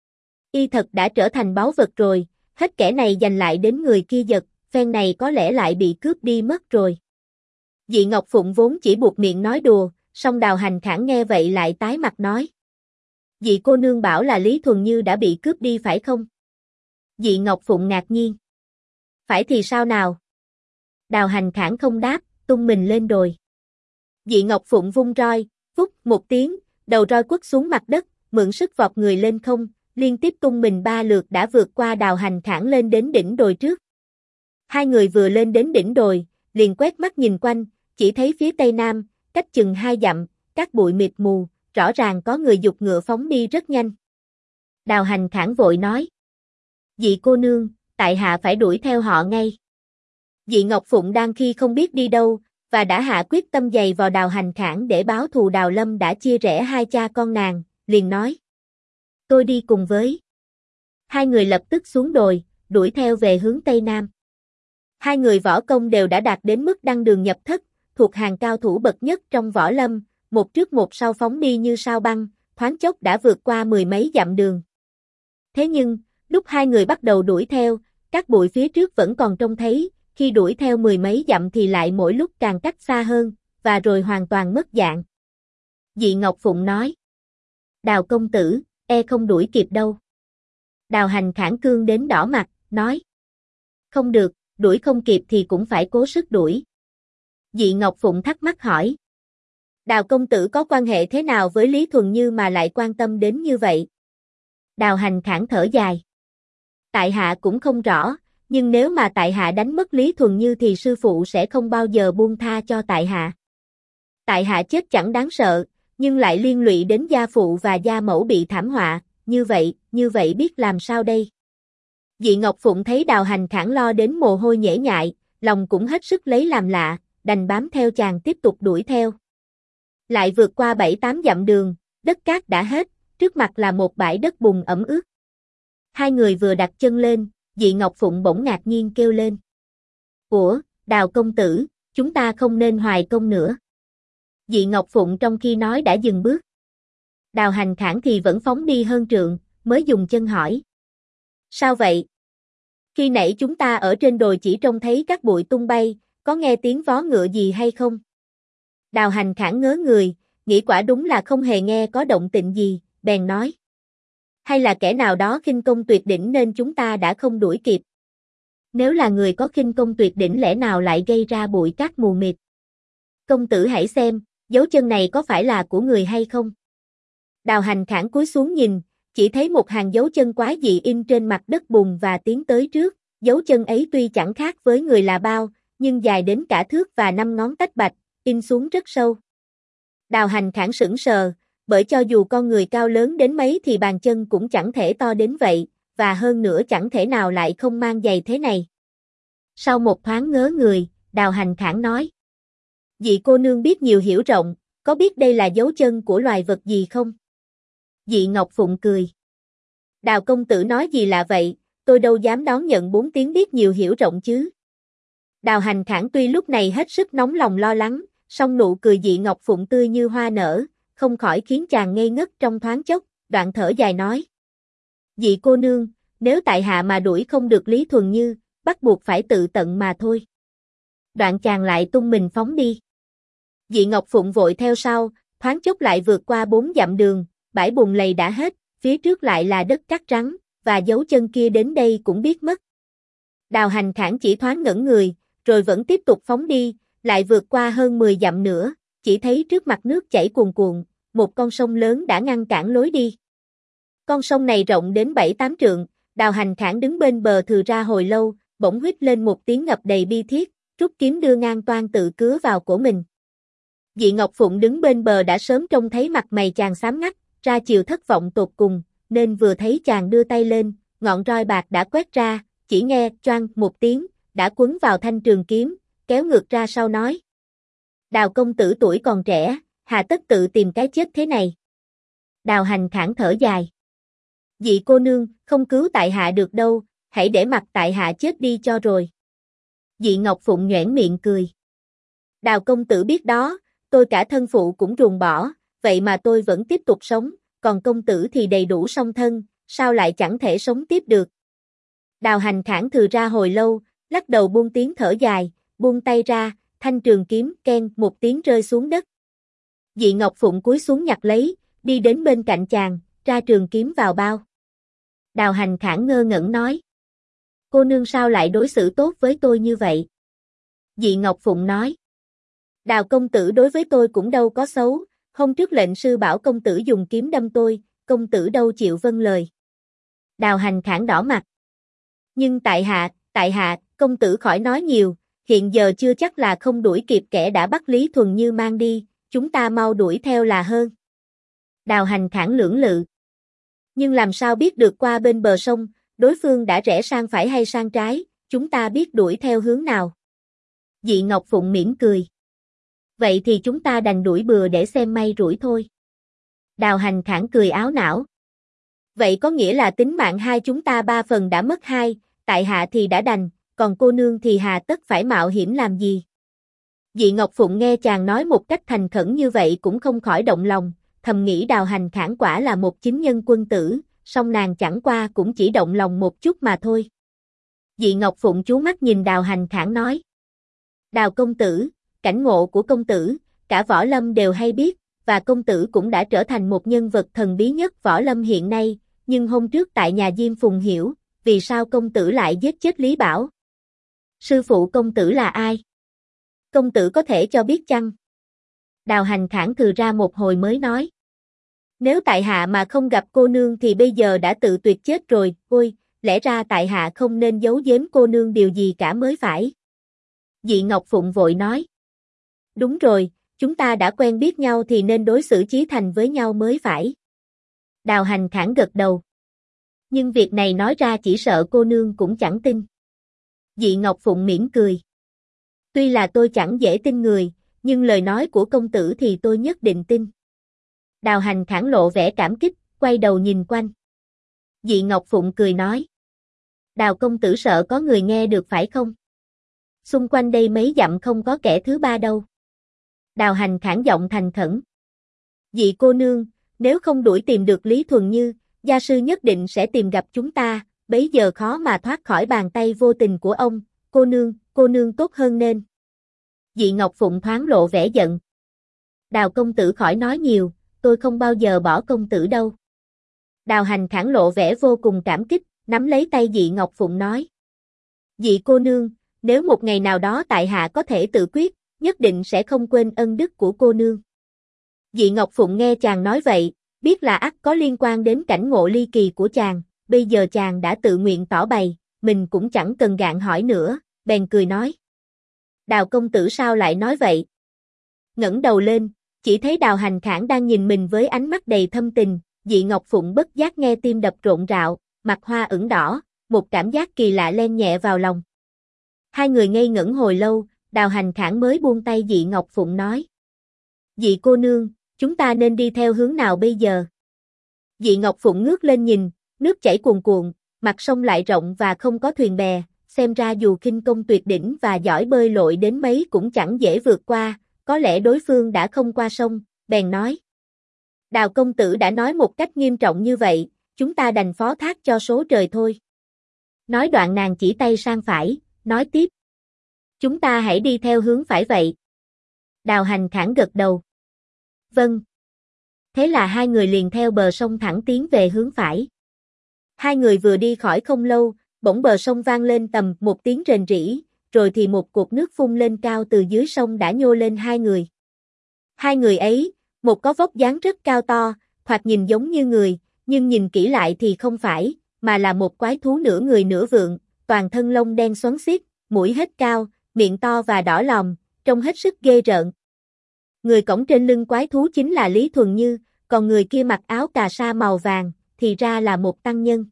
Y thật đã trở thành báu vật rồi, hết kẻ này giành lại đến người kia giật, phen này có lẽ lại bị cướp đi mất rồi. Dị Ngọc Phụng vốn chỉ buộc miệng nói đùa, song Đào Hành Khảng nghe vậy lại tái mặt nói. Dị cô nương bảo là Lý Thuần Như đã bị cướp đi phải không? Dị Ngọc Phụng ngạc nhiên. Phải thì sao nào? Đào Hành Khảng không đáp, tung mình lên đồi. Dị Ngọc Phụng vung roi, phúc một tiếng, đầu roi quất xuống mặt đất, mượn sức vọt người lên không, liên tiếp tung mình 3 lượt đã vượt qua Đào Hành Khảng lên đến đỉnh đồi trước. Hai người vừa lên đến đỉnh đồi, liền quét mắt nhìn quanh, chỉ thấy phía tây nam, cách chừng 2 dặm, các bụi mịt mù, rõ ràng có người giục ngựa phóng đi rất nhanh. Đào Hành Khảng vội nói. Dị cô nương, tại hạ phải đuổi theo họ ngay. Dị Ngọc Phụng đang khi không biết đi đâu, và đã hạ quyết tâm giày vào Đào Hành Khảng để báo thù Đào Lâm đã chia rẽ 2 cha con nàng, liền nói. Tôi đi cùng với. Hai người lập tức xuống đồi, đuổi theo về hướng Tây Nam. Hai người võ công đều đã đạt đến mức đăng đường nhập thất, thuộc hàng cao thủ bậc nhất trong võ lâm, một trước một sau phóng đi như sao băng, thoáng chốc đã vượt qua 10 mấy dặm đường. Thế nhưng, lúc hai người bắt đầu đuổi theo, các bụi phía trước vẫn còn trông thấy, khi đuổi theo 10 mấy dặm thì lại mỗi lúc càng cách xa hơn, và rồi hoàn toàn mất dạng. Dị Ngọc Phụng nói. Đào công tử, e không đuổi kịp đâu. Đào Hành Khảng cương đến đỏ mặt, nói. Không được, đuổi không kịp thì cũng phải cố sức đuổi. Dị Ngọc Phụng thắc mắc hỏi. Đào công tử có quan hệ thế nào với Lý Thuần Như mà lại quan tâm đến như vậy? Đào Hành Khảng thở dài. Tại hạ cũng không rõ, nhưng nếu mà tại hạ đánh mất Lý Thuần Như thì sư phụ sẽ không bao giờ buông tha cho tại hạ. Tại hạ chết chẳng đáng sợ, nhưng lại liên lụy đến gia phụ và gia mẫu bị thảm họa, như vậy biết làm sao đây? Dị Ngọc Phụng thấy Đào Hành Khảng lo đến mồ hôi nhễ nhại, lòng cũng hết sức lấy làm lạ, đành bám theo chàng tiếp tục đuổi theo. Lại vượt qua 7-8 dặm đường, đất cát đã hết, trước mặt là một bãi đất bùn ẩm ướt. Hai người vừa đặt chân lên, Dị Ngọc Phụng bỗng ngạc nhiên kêu lên. Ủa, Đào công tử, chúng ta không nên hoài công nữa. Dị Ngọc Phụng trong khi nói đã dừng bước. Đào Hành Khảng thì vẫn phóng đi hơn trượng, mới dùng chân hỏi. Sao vậy? Khi nãy chúng ta ở trên đồi chỉ trông thấy các bụi tung bay, có nghe tiếng vó ngựa gì hay không? Đào Hành Khảng ngớ người, nghĩ quả đúng là không hề nghe có động tĩnh gì, bèn nói. Hay là kẻ nào đó khinh công tuyệt đỉnh nên chúng ta đã không đuổi kịp? Nếu là người có khinh công tuyệt đỉnh lẽ nào lại gây ra bụi cát mù mịt? Công tử hãy xem, dấu chân này có phải là của người hay không? Đào Hành Khảng cúi xuống nhìn, chỉ thấy một hàng dấu chân quái dị in trên mặt đất bùn và tiến tới trước, dấu chân ấy tuy chẳng khác với người là bao, nhưng dài đến cả thước và 5 ngón tách bạch, in xuống rất sâu. Đào Hành Khảng sững sờ, bởi cho dù con người cao lớn đến mấy thì bàn chân cũng chẳng thể to đến vậy, và hơn nữa chẳng thể nào lại không mang giày thế này. Sau một thoáng ngớ người, Đào Hành Khảng nói. Dị cô nương biết nhiều hiểu rộng, có biết đây là dấu chân của loài vật gì không? Dị Ngọc Phụng cười. Đào công tử nói gì lạ vậy, tôi đâu dám đón nhận 4 tiếng biết nhiều hiểu rộng chứ. Đào Hành Khảng tuy lúc này hết sức nóng lòng lo lắng, song nụ cười Dị Ngọc Phụng tươi như hoa nở, không khỏi khiến chàng ngây ngất trong thoáng chốc, đoạn thở dài nói. Dị cô nương, nếu tại hạ mà đuổi không được Lý Thuần Như, bắt buộc phải tự tận mà thôi. Đoạn chàng lại tung mình phóng đi. Dị Ngọc Phụng vội theo sau, thoáng chốc lại vượt qua 4 dặm đường, bãi bùn lầy đã hết, phía trước lại là đất cát trắng, và dấu chân kia đến đây cũng biết mất. Đào Hành Khảng chỉ thoáng ngẩn người, rồi vẫn tiếp tục phóng đi, lại vượt qua hơn 10 dặm nữa, chỉ thấy trước mặt nước chảy cuồn cuộn, một con sông lớn đã ngăn cản lối đi. Con sông này rộng đến 7-8 trượng, Đào Hành Khảng đứng bên bờ thừ ra hồi lâu, bỗng huýt lên một tiếng ngập đầy bi thiết, rút kiếm đưa ngang toan tự cứa vào cổ mình. Dị Ngọc Phụng đứng bên bờ đã sớm trông thấy mặt mày chàng xám ngắt, ra chiều thất vọng tột cùng, nên vừa thấy chàng đưa tay lên, ngọn roi bạc đã quét ra, chỉ nghe choang một tiếng, đã quấn vào thanh trường kiếm, kéo ngược ra sau nói. Đào công tử tuổi còn trẻ, hà tất tự tìm cái chết thế này. Đào Hành Khảng thở dài. Dị cô nương, không cứu tại hạ được đâu, hãy để mặc tại hạ chết đi cho rồi. Dị Ngọc Phụng nhoẻn miệng cười. Đào công tử biết đó, tôi cả thân phụ cũng ruồng bỏ, vậy mà tôi vẫn tiếp tục sống, còn công tử thì đầy đủ song thân, sao lại chẳng thể sống tiếp được. Đào Hành Khảng thừ ra hồi lâu, lắc đầu buông tiếng thở dài, buông tay ra, thanh trường kiếm keng một tiếng rơi xuống đất. Dị Ngọc Phụng cúi xuống nhặt lấy, đi đến bên cạnh chàng, tra trường kiếm vào bao. Đào Hành Khảng ngơ ngẩn nói. Cô nương sao lại đối xử tốt với tôi như vậy? Dị Ngọc Phụng nói. Đào công tử đối với tôi cũng đâu có xấu, hôm trước lệnh sư bảo công tử dùng kiếm đâm tôi, công tử đâu chịu vâng lời. Đào Hành Khảng đỏ mặt. Nhưng tại hạ, công tử khỏi nói nhiều, hiện giờ chưa chắc là không đuổi kịp kẻ đã bắt Lý Thuần Như mang đi, chúng ta mau đuổi theo là hơn. Đào Hành Khảng lưỡng lự. Nhưng làm sao biết được qua bên bờ sông, đối phương đã rẽ sang phải hay sang trái, chúng ta biết đuổi theo hướng nào. Dị Ngọc Phụng mỉm cười. Vậy thì chúng ta đành đuổi bừa để xem may rủi thôi. Đào Hành Khảng cười áo não. Vậy có nghĩa là tính mạng hai chúng ta 3 phần đã mất 2, tại hạ thì đã đành, còn cô nương thì hà tất phải mạo hiểm làm gì? Dị Ngọc Phụng nghe chàng nói một cách thành khẩn như vậy cũng không khỏi động lòng, thầm nghĩ Đào Hành Khảng quả là một chính nhân quân tử, song nàng chẳng qua cũng chỉ động lòng một chút mà thôi. Dị Ngọc Phụng chú mắt nhìn Đào Hành Khảng nói. Đào công tử, cảnh ngộ của công tử, cả võ lâm đều hay biết, và công tử cũng đã trở thành một nhân vật thần bí nhất võ lâm hiện nay, nhưng hôm trước tại nhà Diêm Phùng Hiểu, vì sao công tử lại giết chết Lý Bảo? Sư phụ công tử là ai? Công tử có thể cho biết chăng? Đào Hành thản thừ ra một hồi mới nói. Nếu tại hạ mà không gặp cô nương thì bây giờ đã tự tuyệt chết rồi, ôi, lẽ ra tại hạ không nên giấu giếm cô nương điều gì cả mới phải. Dị Ngọc Phụng vội nói. Đúng rồi, chúng ta đã quen biết nhau thì nên đối xử chí thành với nhau mới phải. Đào Hành thản gật đầu. Nhưng việc này nói ra chỉ sợ cô nương cũng chẳng tin. Dị Ngọc Phụng mỉm cười. Tuy là tôi chẳng dễ tin người, nhưng lời nói của công tử thì tôi nhất định tin. Đào Hành thản lộ vẻ cảm kích, quay đầu nhìn quanh. Dị Ngọc Phụng cười nói. Đào công tử sợ có người nghe được phải không? Xung quanh đây mấy dặm không có kẻ thứ ba đâu. Đào Hành thản giọng thành khẩn. Dị cô nương, nếu không đuổi tìm được Lý Thuần Như, gia sư nhất định sẽ tìm gặp chúng ta, bấy giờ khó mà thoát khỏi bàn tay vô tình của ông, cô nương tốt hơn nên. Dị Ngọc Phụng thoáng lộ vẻ giận. Đào công tử khỏi nói nhiều, tôi không bao giờ bỏ công tử đâu. Đào Hành thản lộ vẻ vô cùng cảm kích, nắm lấy tay Dị Ngọc Phụng nói. Dị cô nương, nếu một ngày nào đó tại hạ có thể tự quyết, nhất định sẽ không quên ân đức của cô nương. Dị Ngọc Phụng nghe chàng nói vậy, biết là ắt có liên quan đến cảnh ngộ ly kỳ của chàng, bây giờ chàng đã tự nguyện tỏ bày, mình cũng chẳng cần gạn hỏi nữa, bèn cười nói. Đào công tử sao lại nói vậy? Ngẩng đầu lên, chỉ thấy Đào Hành thản đang nhìn mình với ánh mắt đầy thâm tình, Dị Ngọc Phụng bất giác nghe tim đập rộn rạo, mặt hoa ửng đỏ, một cảm giác kỳ lạ len nhẹ vào lòng. Hai người ngây ngẩn hồi lâu, Đào Hành thản mới buông tay Dị Ngọc Phụng nói. Dị cô nương, chúng ta nên đi theo hướng nào bây giờ? Dị Ngọc Phụng ngước lên nhìn, nước chảy cuồn cuộn, mặt sông lại rộng và không có thuyền bè, xem ra dù khinh công tuyệt đỉnh và giỏi bơi lội đến mấy cũng chẳng dễ vượt qua, có lẽ đối phương đã không qua sông, bèn nói. Đào công tử đã nói một cách nghiêm trọng như vậy, chúng ta đành phó thác cho số trời thôi. Nói đoạn nàng chỉ tay sang phải, nói tiếp. Chúng ta hãy đi theo hướng phải vậy. Đào Hành thản gật đầu. Vâng. Thế là hai người liền theo bờ sông thẳng tiến về hướng phải. Hai người vừa đi khỏi không lâu, bỗng bờ sông vang lên tầm một tiếng rền rĩ, rồi thì một cột nước phun lên cao từ dưới sông đã nhô lên hai người. Hai người ấy, một có vóc dáng rất cao to, thoạt nhìn giống như người, nhưng nhìn kỹ lại thì không phải, mà là một quái thú nửa người nửa vượn, toàn thân lông đen xoắn xít, mũi hết cao, miệng to và đỏ lòm, trông hết sức ghê rợn. Người cõng trên lưng quái thú chính là Lý Thuần Như, còn người kia mặc áo cà sa màu vàng, thì ra là một tăng nhân.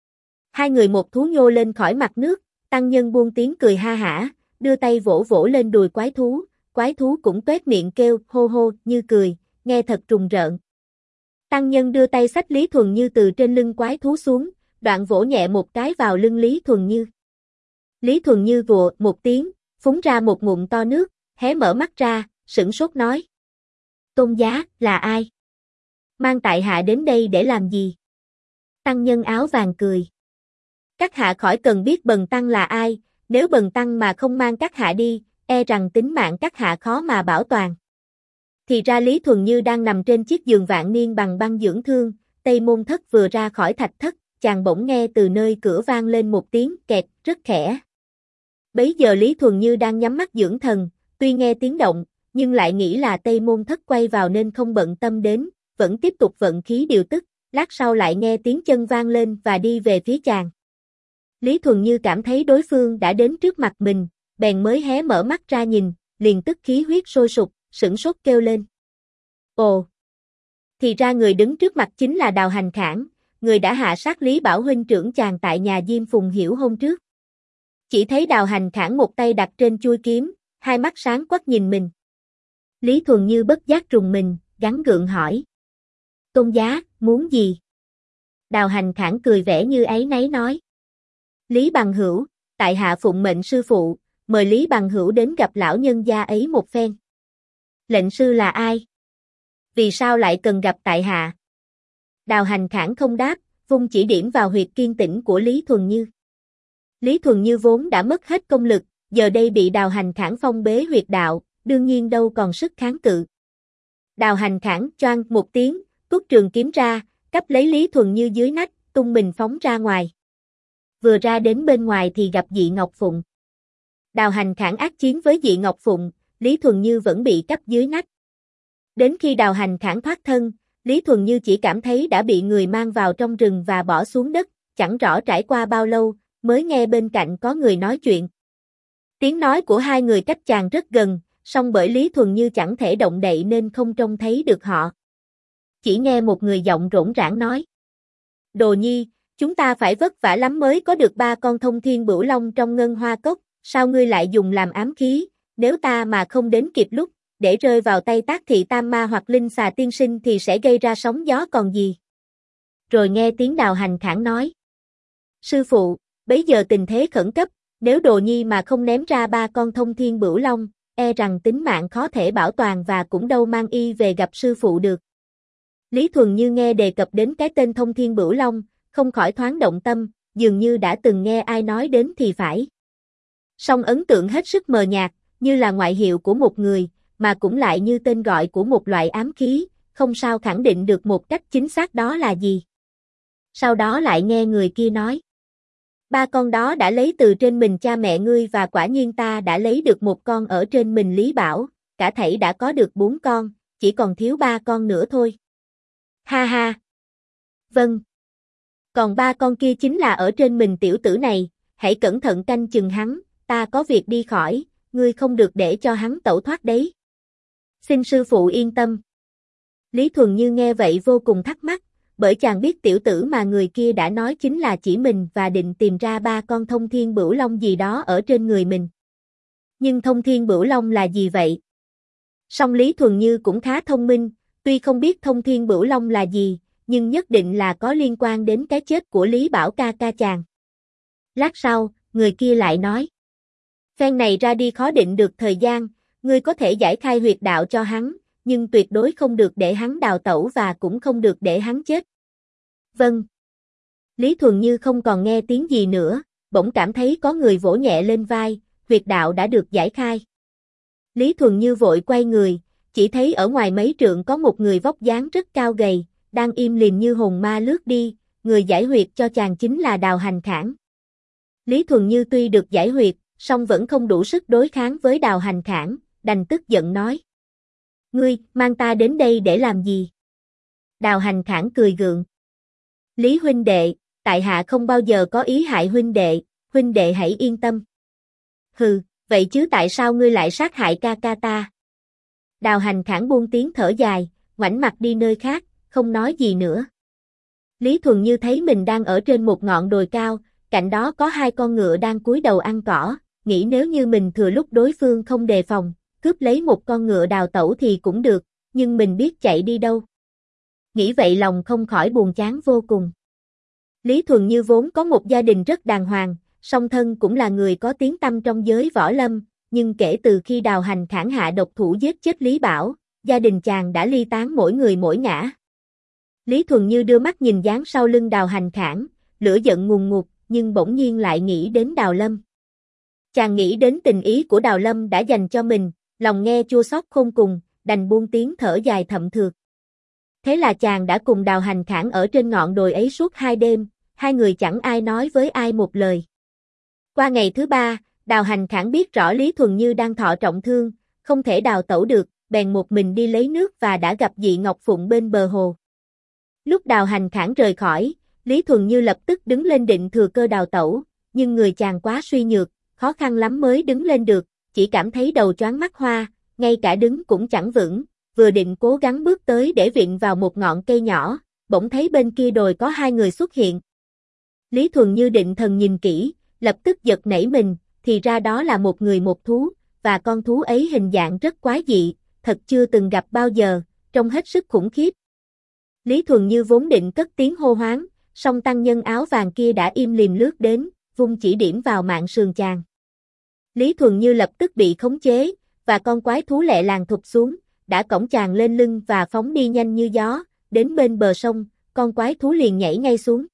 Hai người một thú nhô lên khỏi mặt nước, tăng nhân buông tiếng cười ha hả, đưa tay vỗ vỗ lên đùi quái thú cũng toét miệng kêu hô hô như cười, nghe thật rùng rợn. Tăng nhân đưa tay xách Lý Thuần Như từ trên lưng quái thú xuống, đoạn vỗ nhẹ một cái vào lưng Lý Thuần Như. Lý Thuần Như vụa một tiếng, phúng ra một ngụm to nước, hé mở mắt ra, sửng sốt nói. Tôn giá, là ai? Mang tại hạ đến đây để làm gì? Tăng nhân áo vàng cười. Các hạ khỏi cần biết bần tăng là ai, nếu bần tăng mà không mang các hạ đi, e rằng tính mạng các hạ khó mà bảo toàn. Thì ra Lý Thuần Như đang nằm trên chiếc giường vạn niên bằng băng dưỡng thương, Tây Môn Thất vừa ra khỏi thạch thất, chàng bỗng nghe từ nơi cửa vang lên một tiếng kẹt rất khẽ. Bấy giờ Lý Thuần Như đang nhắm mắt dưỡng thần, tuy nghe tiếng động, nhưng lại nghĩ là Tây Môn Thất quay vào nên không bận tâm đến, vẫn tiếp tục vận khí điều tức, lát sau lại nghe tiếng chân vang lên và đi về phía chàng. Lý Thuần Như cảm thấy đối phương đã đến trước mặt mình, bèn mới hé mở mắt ra nhìn, liền tức khí huyết sôi sục, sửng sốt kêu lên. Ồ! Thì ra người đứng trước mặt chính là Đào Hành thản, người đã hạ sát Lý Bảo huynh trưởng chàng tại nhà Diêm Phùng Hiểu hôm trước. Chỉ thấy Đào Hành thản một tay đặt trên chuôi kiếm, hai mắt sáng quắc nhìn mình. Lý Thuần Như bất giác rùng mình, gắng gượng hỏi. Tôn giá, muốn gì? Đào Hành thản cười vẻ như áy náy nói. Lý Bằng Hữu, tại hạ phụng mệnh sư phụ, mời Lý Bằng Hữu đến gặp lão nhân gia ấy một phen. Lệnh sư là ai? Vì sao lại cần gặp tại hạ? Đào Hành thản không đáp, vung chỉ điểm vào huyệt kiên tĩnh của Lý Thuần Như. Lý Thuần Như vốn đã mất hết công lực, giờ đây bị Đào Hành thản phong bế huyệt đạo, đương nhiên đâu còn sức kháng cự. Đào Hành thản choang một tiếng, rút trường kiếm ra, cắp lấy Lý Thuần Như dưới nách, tung mình phóng ra ngoài. Vừa ra đến bên ngoài thì gặp Dị Ngọc Phụng. Đào Hành Khảng ác chiến với Dị Ngọc Phụng, Lý Thuần Như vẫn bị cắp dưới nách. Đến khi Đào Hành Khảng thoát thân, Lý Thuần Như chỉ cảm thấy đã bị người mang vào trong rừng và bỏ xuống đất, chẳng rõ trải qua bao lâu, mới nghe bên cạnh có người nói chuyện. Tiếng nói của hai người cách chàng rất gần, song bởi Lý Thuần Như chẳng thể động đậy nên không trông thấy được họ. Chỉ nghe một người giọng rỗng rãng nói. Đồ Nhi, chúng ta phải vất vả lắm mới có được 3 con thông thiên bửu long trong ngân hoa cốc, sao ngươi lại dùng làm ám khí, nếu ta mà không đến kịp lúc, để rơi vào tay Tác Thị Tam Ma hoặc Linh Xà tiên sinh thì sẽ gây ra sóng gió còn gì. Rồi nghe tiếng Đào Hành Khảng nói. Sư phụ, bấy giờ tình thế khẩn cấp, nếu Đồ Nhi mà không ném ra 3 con thông thiên bửu long, e rằng tính mạng khó thể bảo toàn và cũng đâu mang y về gặp sư phụ được. Lý Thuần Như nghe đề cập đến cái tên thông thiên bửu long, không khỏi thoáng động tâm, dường như đã từng nghe ai nói đến thì phải. Song ấn tượng hết sức mờ nhạt, như là ngoại hiệu của một người, mà cũng lại như tên gọi của một loại ám khí, không sao khẳng định được một cách chính xác đó là gì. Sau đó lại nghe người kia nói. 3 con đó đã lấy từ trên mình cha mẹ ngươi và quả nhiên ta đã lấy được một con ở trên mình Lý Bảo, cả thảy đã có được 4 con, chỉ còn thiếu 3 con nữa thôi. Ha ha. Vâng. Còn 3 con kia chính là ở trên mình tiểu tử này, hãy cẩn thận canh chừng hắn, ta có việc đi khỏi, ngươi không được để cho hắn tẩu thoát đấy. Xin sư phụ yên tâm. Lý Thuần Như nghe vậy vô cùng thắc mắc, bởi chàng biết tiểu tử mà người kia đã nói chính là chỉ mình và định tìm ra 3 con thông thiên bửu long gì đó ở trên người mình. Nhưng thông thiên bửu long là gì vậy? Song Lý Thuần Như cũng khá thông minh, tuy không biết thông thiên bửu long là gì, nhưng nhất định là có liên quan đến cái chết của Lý Bảo ca ca chàng. Lát sau, người kia lại nói. Phen này ra đi khó định được thời gian, ngươi có thể giải khai huyệt đạo cho hắn, nhưng tuyệt đối không được để hắn đào tẩu và cũng không được để hắn chết. Vâng. Lý Thuần Như không còn nghe tiếng gì nữa, bỗng cảm thấy có người vỗ nhẹ lên vai, huyệt đạo đã được giải khai. Lý Thuần Như vội quay người, chỉ thấy ở ngoài mấy trượng có một người vóc dáng rất cao gầy, đang im lìm như hồn ma lướt đi, người giải huyệt cho chàng chính là Đào Hành Khảng. Lý Thuần Như tuy được giải huyệt, song vẫn không đủ sức đối kháng với Đào Hành Khảng, đành tức giận nói. Ngươi, mang ta đến đây để làm gì? Đào Hành Khảng cười gượng. Lý huynh đệ, tại hạ không bao giờ có ý hại huynh đệ hãy yên tâm. Hừ, vậy chứ tại sao ngươi lại sát hại ca ca ta? Đào Hành Khảng buông tiếng thở dài, ngoảnh mặt đi nơi khác, không nói gì nữa. Lý Thuần Như thấy mình đang ở trên một ngọn đồi cao, cạnh đó có 2 con ngựa đang cúi đầu ăn cỏ, nghĩ nếu như mình thừa lúc đối phương không đề phòng, cướp lấy một con ngựa đào tẩu thì cũng được, nhưng mình biết chạy đi đâu. Nghĩ vậy lòng không khỏi buồn chán vô cùng. Lý Thuần Như vốn có một gia đình rất đàng hoàng, song thân cũng là người có tiếng tăm trong giới võ lâm, nhưng kể từ khi Đào Hành Khảng hạ độc thủ giết chết Lý Bảo, gia đình chàng đã ly tán mỗi người mỗi ngả. Lý Thuần Như đưa mắt nhìn dáng sau lưng Đào Hành Khảng, lửa giận ngùn ngụt, nhưng bỗng nhiên lại nghĩ đến Đào Lâm. Chàng nghĩ đến tình ý của Đào Lâm đã dành cho mình, lòng nghe chua xót khôn cùng, đành buông tiếng thở dài thậm thượt. Thế là chàng đã cùng Đào Hành Khảng ở trên ngọn đồi ấy suốt 2 đêm, 2 người chẳng ai nói với ai một lời. Qua ngày thứ 3, Đào Hành Khảng biết rõ Lý Thuần Như đang thọ trọng thương, không thể đào tẩu được, bèn một mình đi lấy nước và đã gặp Dị Ngọc Phụng bên bờ hồ. Lúc Đào Hành Khảng rời khỏi, Lý Thuần Như lập tức đứng lên định thừa cơ đào tẩu, nhưng người chàng quá suy nhược, khó khăn lắm mới đứng lên được, chỉ cảm thấy đầu choáng mắt hoa, ngay cả đứng cũng chẳng vững, vừa định cố gắng bước tới để viện vào một ngọn cây nhỏ, bỗng thấy bên kia đồi có 2 người xuất hiện. Lý Thuần Như định thần nhìn kỹ, lập tức giật nảy mình, thì ra đó là một người một thú, và con thú ấy hình dạng rất quái dị, thật chưa từng gặp bao giờ, trông hết sức khủng khiếp. Lý Thuần Như vốn định cất tiếng hô hoáng, song tăng nhân áo vàng kia đã im lìm lướt đến, vung chỉ điểm vào mạng sườn chàng. Lý Thuần Như lập tức bị khống chế, và con quái thú lẹ làng thụp xuống, đã cõng chàng lên lưng và phóng đi nhanh như gió, đến bên bờ sông, con quái thú liền nhảy ngay xuống.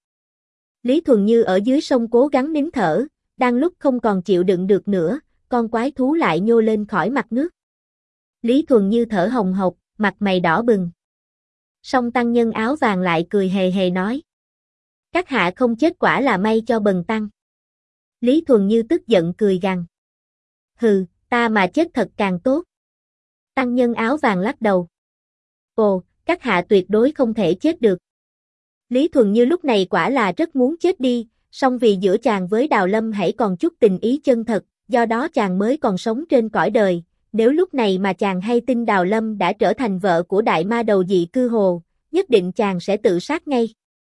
Lý Thuần Như ở dưới sông cố gắng nín thở, đang lúc không còn chịu đựng được nữa, con quái thú lại nhô lên khỏi mặt nước. Lý Thuần Như thở hồng hộc, mặt mày đỏ bừng. Song tăng nhân áo vàng lại cười hề hề nói. Các hạ không chết quả là may cho bần tăng. Lý Thuần Như tức giận cười gằn. Hừ, ta mà chết thật càng tốt. Tăng nhân áo vàng lắc đầu. Ồ, các hạ tuyệt đối không thể chết được. Lý Thuần Như lúc này quả là rất muốn chết đi, song vì giữa chàng với Đào Lâm hãy còn chút tình ý chân thật, do đó chàng mới còn sống trên cõi đời. Nếu lúc này mà chàng hay tin Đào Lâm đã trở thành vợ của đại ma đầu Dị Cư Hồ, nhất định chàng sẽ tự sát ngay.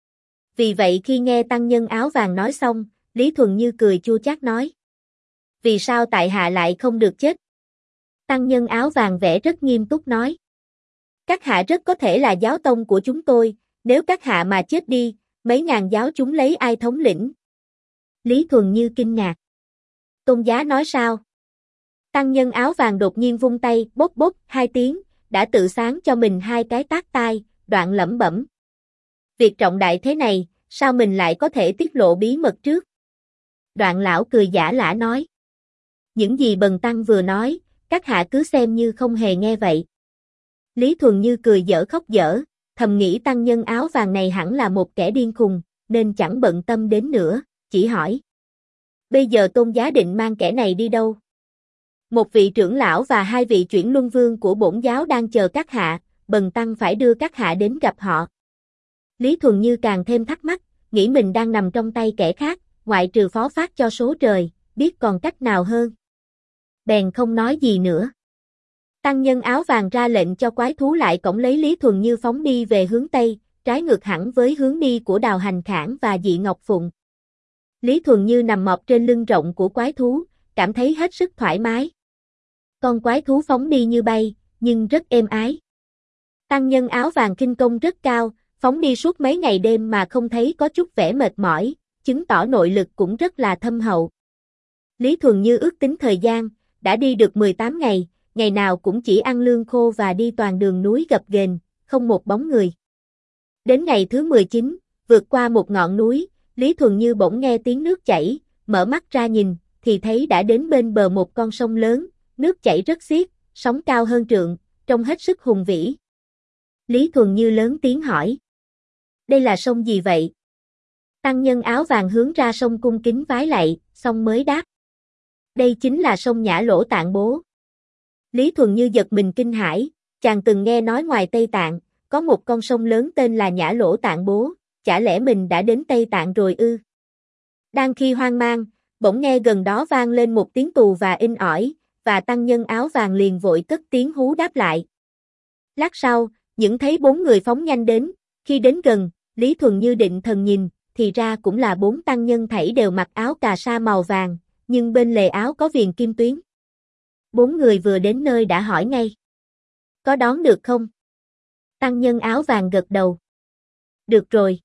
Vì vậy khi nghe tăng nhân áo vàng nói xong, Lý Thuần Như cười chua chát nói. Vì sao tại hạ lại không được chết? Tăng nhân áo vàng vẻ rất nghiêm túc nói. Các hạ rất có thể là giáo tông của chúng tôi, nếu các hạ mà chết đi, mấy ngàn giáo chúng lấy ai thống lĩnh? Lý Thuần Như kinh ngạc. Tôn giá nói sao? Tăng nhân áo vàng đột nhiên vung tay, bốc bốc, 2 tiếng, đã tự sáng cho mình 2 cái tát tai, đoạn lẩm bẩm. Việc trọng đại thế này, sao mình lại có thể tiết lộ bí mật trước? Đoạn lão cười giả lả nói. Những gì Bần Tăng vừa nói, các hạ cứ xem như không hề nghe vậy. Lý Thuần Như cười dở khóc dở, thầm nghĩ tăng nhân áo vàng này hẳn là một kẻ điên khùng, nên chẳng bận tâm đến nữa, chỉ hỏi. Bây giờ Tôn giá định mang kẻ này đi đâu? Một vị trưởng lão và 2 vị chuyển luân vương của bổn giáo đang chờ các hạ, Bần Tăng phải đưa các hạ đến gặp họ. Lý Thuần Như càng thêm thắc mắc, nghĩ mình đang nằm trong tay kẻ khác, ngoại trừ phó phát cho số trời, biết còn cách nào hơn. Bèn không nói gì nữa. Tăng nhân áo vàng ra lệnh cho quái thú lại cõng lấy Lý Thuần Như phóng đi về hướng Tây, trái ngược hẳn với hướng đi của Đào Hành Khảng và Dị Ngọc Phụng. Lý Thuần Như nằm mọp trên lưng rộng của quái thú, cảm thấy hết sức thoải mái. Con quái thú phóng đi như bay, nhưng rất êm ái. Tăng nhân áo vàng kinh công rất cao, phóng đi suốt mấy ngày đêm mà không thấy có chút vẻ mệt mỏi, chứng tỏ nội lực cũng rất là thâm hậu. Lý Thuần Như ước tính thời gian, đã đi được 18 ngày, ngày nào cũng chỉ ăn lương khô và đi toàn đường núi gập ghềnh, không một bóng người. Đến ngày thứ 19, vượt qua một ngọn núi, Lý Thuần Như bỗng nghe tiếng nước chảy, mở mắt ra nhìn, thì thấy đã đến bên bờ một con sông lớn, nước chảy rất xiết, sóng cao hơn trượng, trông hết sức hùng vĩ. Lý Thuần Như lớn tiếng hỏi. Đây là sông gì vậy? Tăng nhân áo vàng hướng ra sông cung kính vái lạy, xong mới đáp. Đây chính là sông Nhã Lỗ Tạng Bố. Lý Thuần Như giật mình kinh hãi, chàng từng nghe nói ngoài Tây Tạng, có một con sông lớn tên là Nhã Lỗ Tạng Bố, chả lẽ mình đã đến Tây Tạng rồi ư? Đang khi hoang mang, bỗng nghe gần đó vang lên một tiếng tù và inh ỏi, và tăng nhân áo vàng liền vội cất tiếng hú đáp lại. Lát sau, những thấy 4 người phóng nhanh đến, khi đến gần, Lý Thuần Như định thần nhìn, thì ra cũng là 4 tăng nhân thảy đều mặc áo cà sa màu vàng, nhưng bên lề áo có viền kim tuyến. 4 người vừa đến nơi đã hỏi ngay. Có đón được không? Tăng nhân áo vàng gật đầu. Được rồi.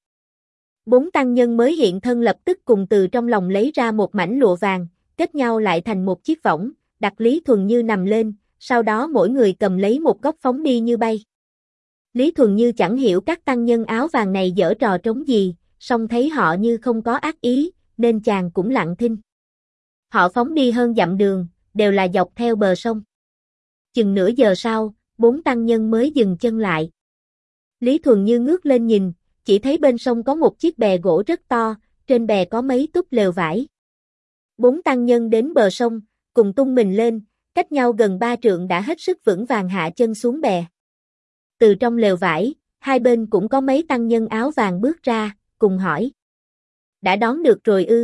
4 tăng nhân mới hiện thân lập tức cùng từ trong lòng lấy ra một mảnh lụa vàng, kết nhau lại thành một chiếc võng, đặt Lý Thuần Như nằm lên, sau đó mỗi người cầm lấy một góc phóng đi như bay. Lý Thuần Như chẳng hiểu các tăng nhân áo vàng này giở trò trống gì, song thấy họ như không có ác ý, nên chàng cũng lặng thinh. Họ phóng đi hơn dặm đường, đều là dọc theo bờ sông. Chừng nửa giờ sau, 4 tăng nhân mới dừng chân lại. Lý Thuần Như ngước lên nhìn, chỉ thấy bên sông có một chiếc bè gỗ rất to, trên bè có mấy túp lều vải. 4 tăng nhân đến bờ sông, cùng tung mình lên, cách nhau gần 3 trượng đã hết sức vững vàng hạ chân xuống bè. Từ trong lều vải, hai bên cũng có mấy tăng nhân áo vàng bước ra, cùng hỏi. Đã đón được rồi ư?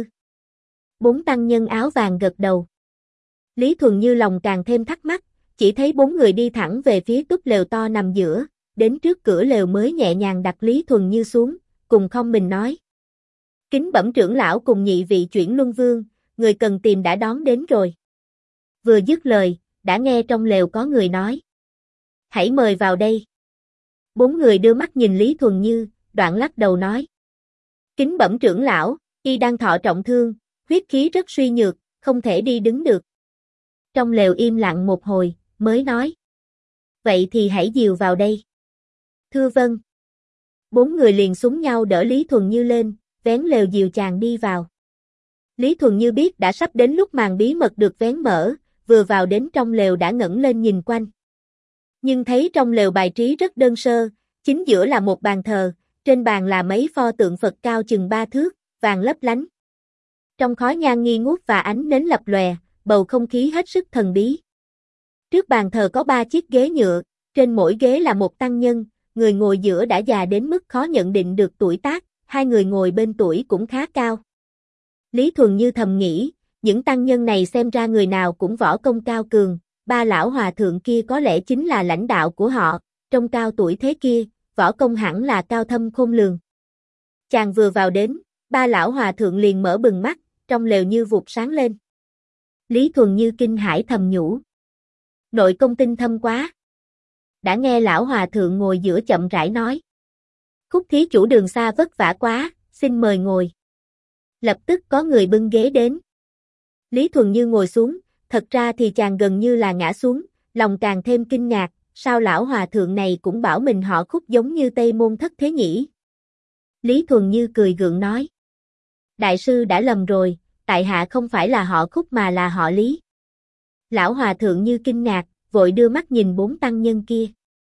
4 tăng nhân áo vàng gật đầu. Lý Thuần Như lòng càng thêm thắc mắc, chỉ thấy 4 người đi thẳng về phía túp lều to nằm giữa, đến trước cửa lều mới nhẹ nhàng đặt Lý Thuần Như xuống, cùng không mình nói. Kính bẩm trưởng lão cùng nhị vị chuyển luân vương, người cần tìm đã đón đến rồi. Vừa dứt lời, đã nghe trong lều có người nói. Hãy mời vào đây. 4 người đưa mắt nhìn Lý Thuần Như, đoạn lắc đầu nói. Kính bẩm trưởng lão, y đang thọ trọng thương, huyết khí rất suy nhược, không thể đi đứng được. Trong lều im lặng một hồi, mới nói. Vậy thì hãy dìu vào đây. Thưa vâng. 4 người liền xúm nhau đỡ Lý Thuần Như lên, vén lều dìu chàng đi vào. Lý Thuần Như biết đã sắp đến lúc màn bí mật được vén mở, vừa vào đến trong lều đã ngẩng lên nhìn quanh. Nhưng thấy trong lều bài trí rất đơn sơ, chính giữa là một bàn thờ, trên bàn là mấy pho tượng Phật cao chừng 3 thước, vàng lấp lánh. Trong khói nhang nghi ngút và ánh nến lập lòe, bầu không khí hết sức thần bí. Trước bàn thờ có 3 chiếc ghế nhựa, trên mỗi ghế là một tăng nhân, người ngồi giữa đã già đến mức khó nhận định được tuổi tác, hai người ngồi bên tuổi cũng khá cao. Lý Thuần Như thầm nghĩ, những tăng nhân này xem ra người nào cũng võ công cao cường, 3 lão hòa thượng kia có lẽ chính là lãnh đạo của họ, trông cao tuổi thế kia, võ công hẳn là cao thâm khôn lường. Chàng vừa vào đến, 3 lão hòa thượng liền mở bừng mắt, trong lều như vụt sáng lên. Lý Thuần Như kinh hãi thầm nhủ. Nội công tinh thâm quá. Đã nghe lão hòa thượng ngồi giữa chậm rãi nói. Khúc thí chủ đường xa vất vả quá, xin mời ngồi. Lập tức có người bưng ghế đến. Lý Thuần Như ngồi xuống, thật ra thì chàng gần như là ngã xuống, lòng càng thêm kinh ngạc, sao lão hòa thượng này cũng bảo mình họ Khúc giống như Tây Môn Thất thế nhỉ? Lý Thuần Như cười gượng nói. Đại sư đã lầm rồi, tại hạ không phải là họ Khúc mà là họ Lý. Lão hòa thượng như kinh ngạc, vội đưa mắt nhìn 4 tăng nhân kia.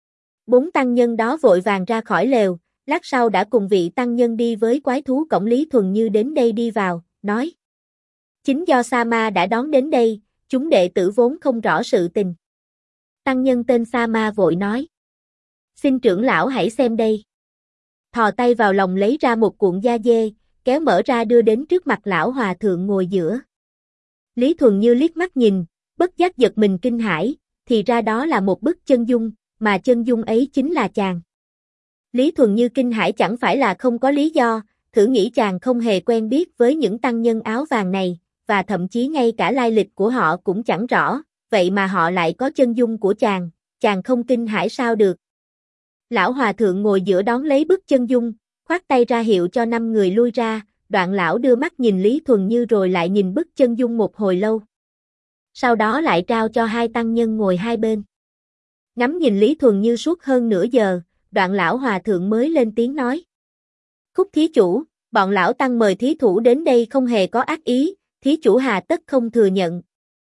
4 tăng nhân đó vội vàng ra khỏi lều, lát sau đã cùng vị tăng nhân đi với quái thú cổng. Lý Thuần Như đến đây đi vào, nói. Chính do Sa Ma đã đón đến đây, chúng đệ tử vốn không rõ sự tình. Tăng nhân tên Sa Ma vội nói. Xin trưởng lão hãy xem đây. Thò tay vào lòng lấy ra một cuộn da dê, kéo mở ra đưa đến trước mặt lão hòa thượng ngồi giữa. Lý Thuần Như liếc mắt nhìn, bất giác giật mình kinh hãi, thì ra đó là một bức chân dung, mà chân dung ấy chính là chàng. Lý Thuần Như kinh hãi chẳng phải là không có lý do, thử nghĩ chàng không hề quen biết với những tăng nhân áo vàng này, và thậm chí ngay cả lai lịch của họ cũng chẳng rõ, vậy mà họ lại có chân dung của chàng không kinh hãi sao được. Lão hòa thượng ngồi giữa đón lấy bức chân dung, khoát tay ra hiệu cho 5 người lui ra, đoạn lão đưa mắt nhìn Lý Thuần Như rồi lại nhìn bức chân dung một hồi lâu. Sau đó lại trao cho 2 tăng nhân ngồi hai bên. Ngắm nhìn Lý Thuần Như suốt hơn nửa giờ, đoạn lão hòa thượng mới lên tiếng nói. Khúc thí chủ, bọn lão tăng mời thí thủ đến đây không hề có ác ý, thí chủ hà tất không thừa nhận.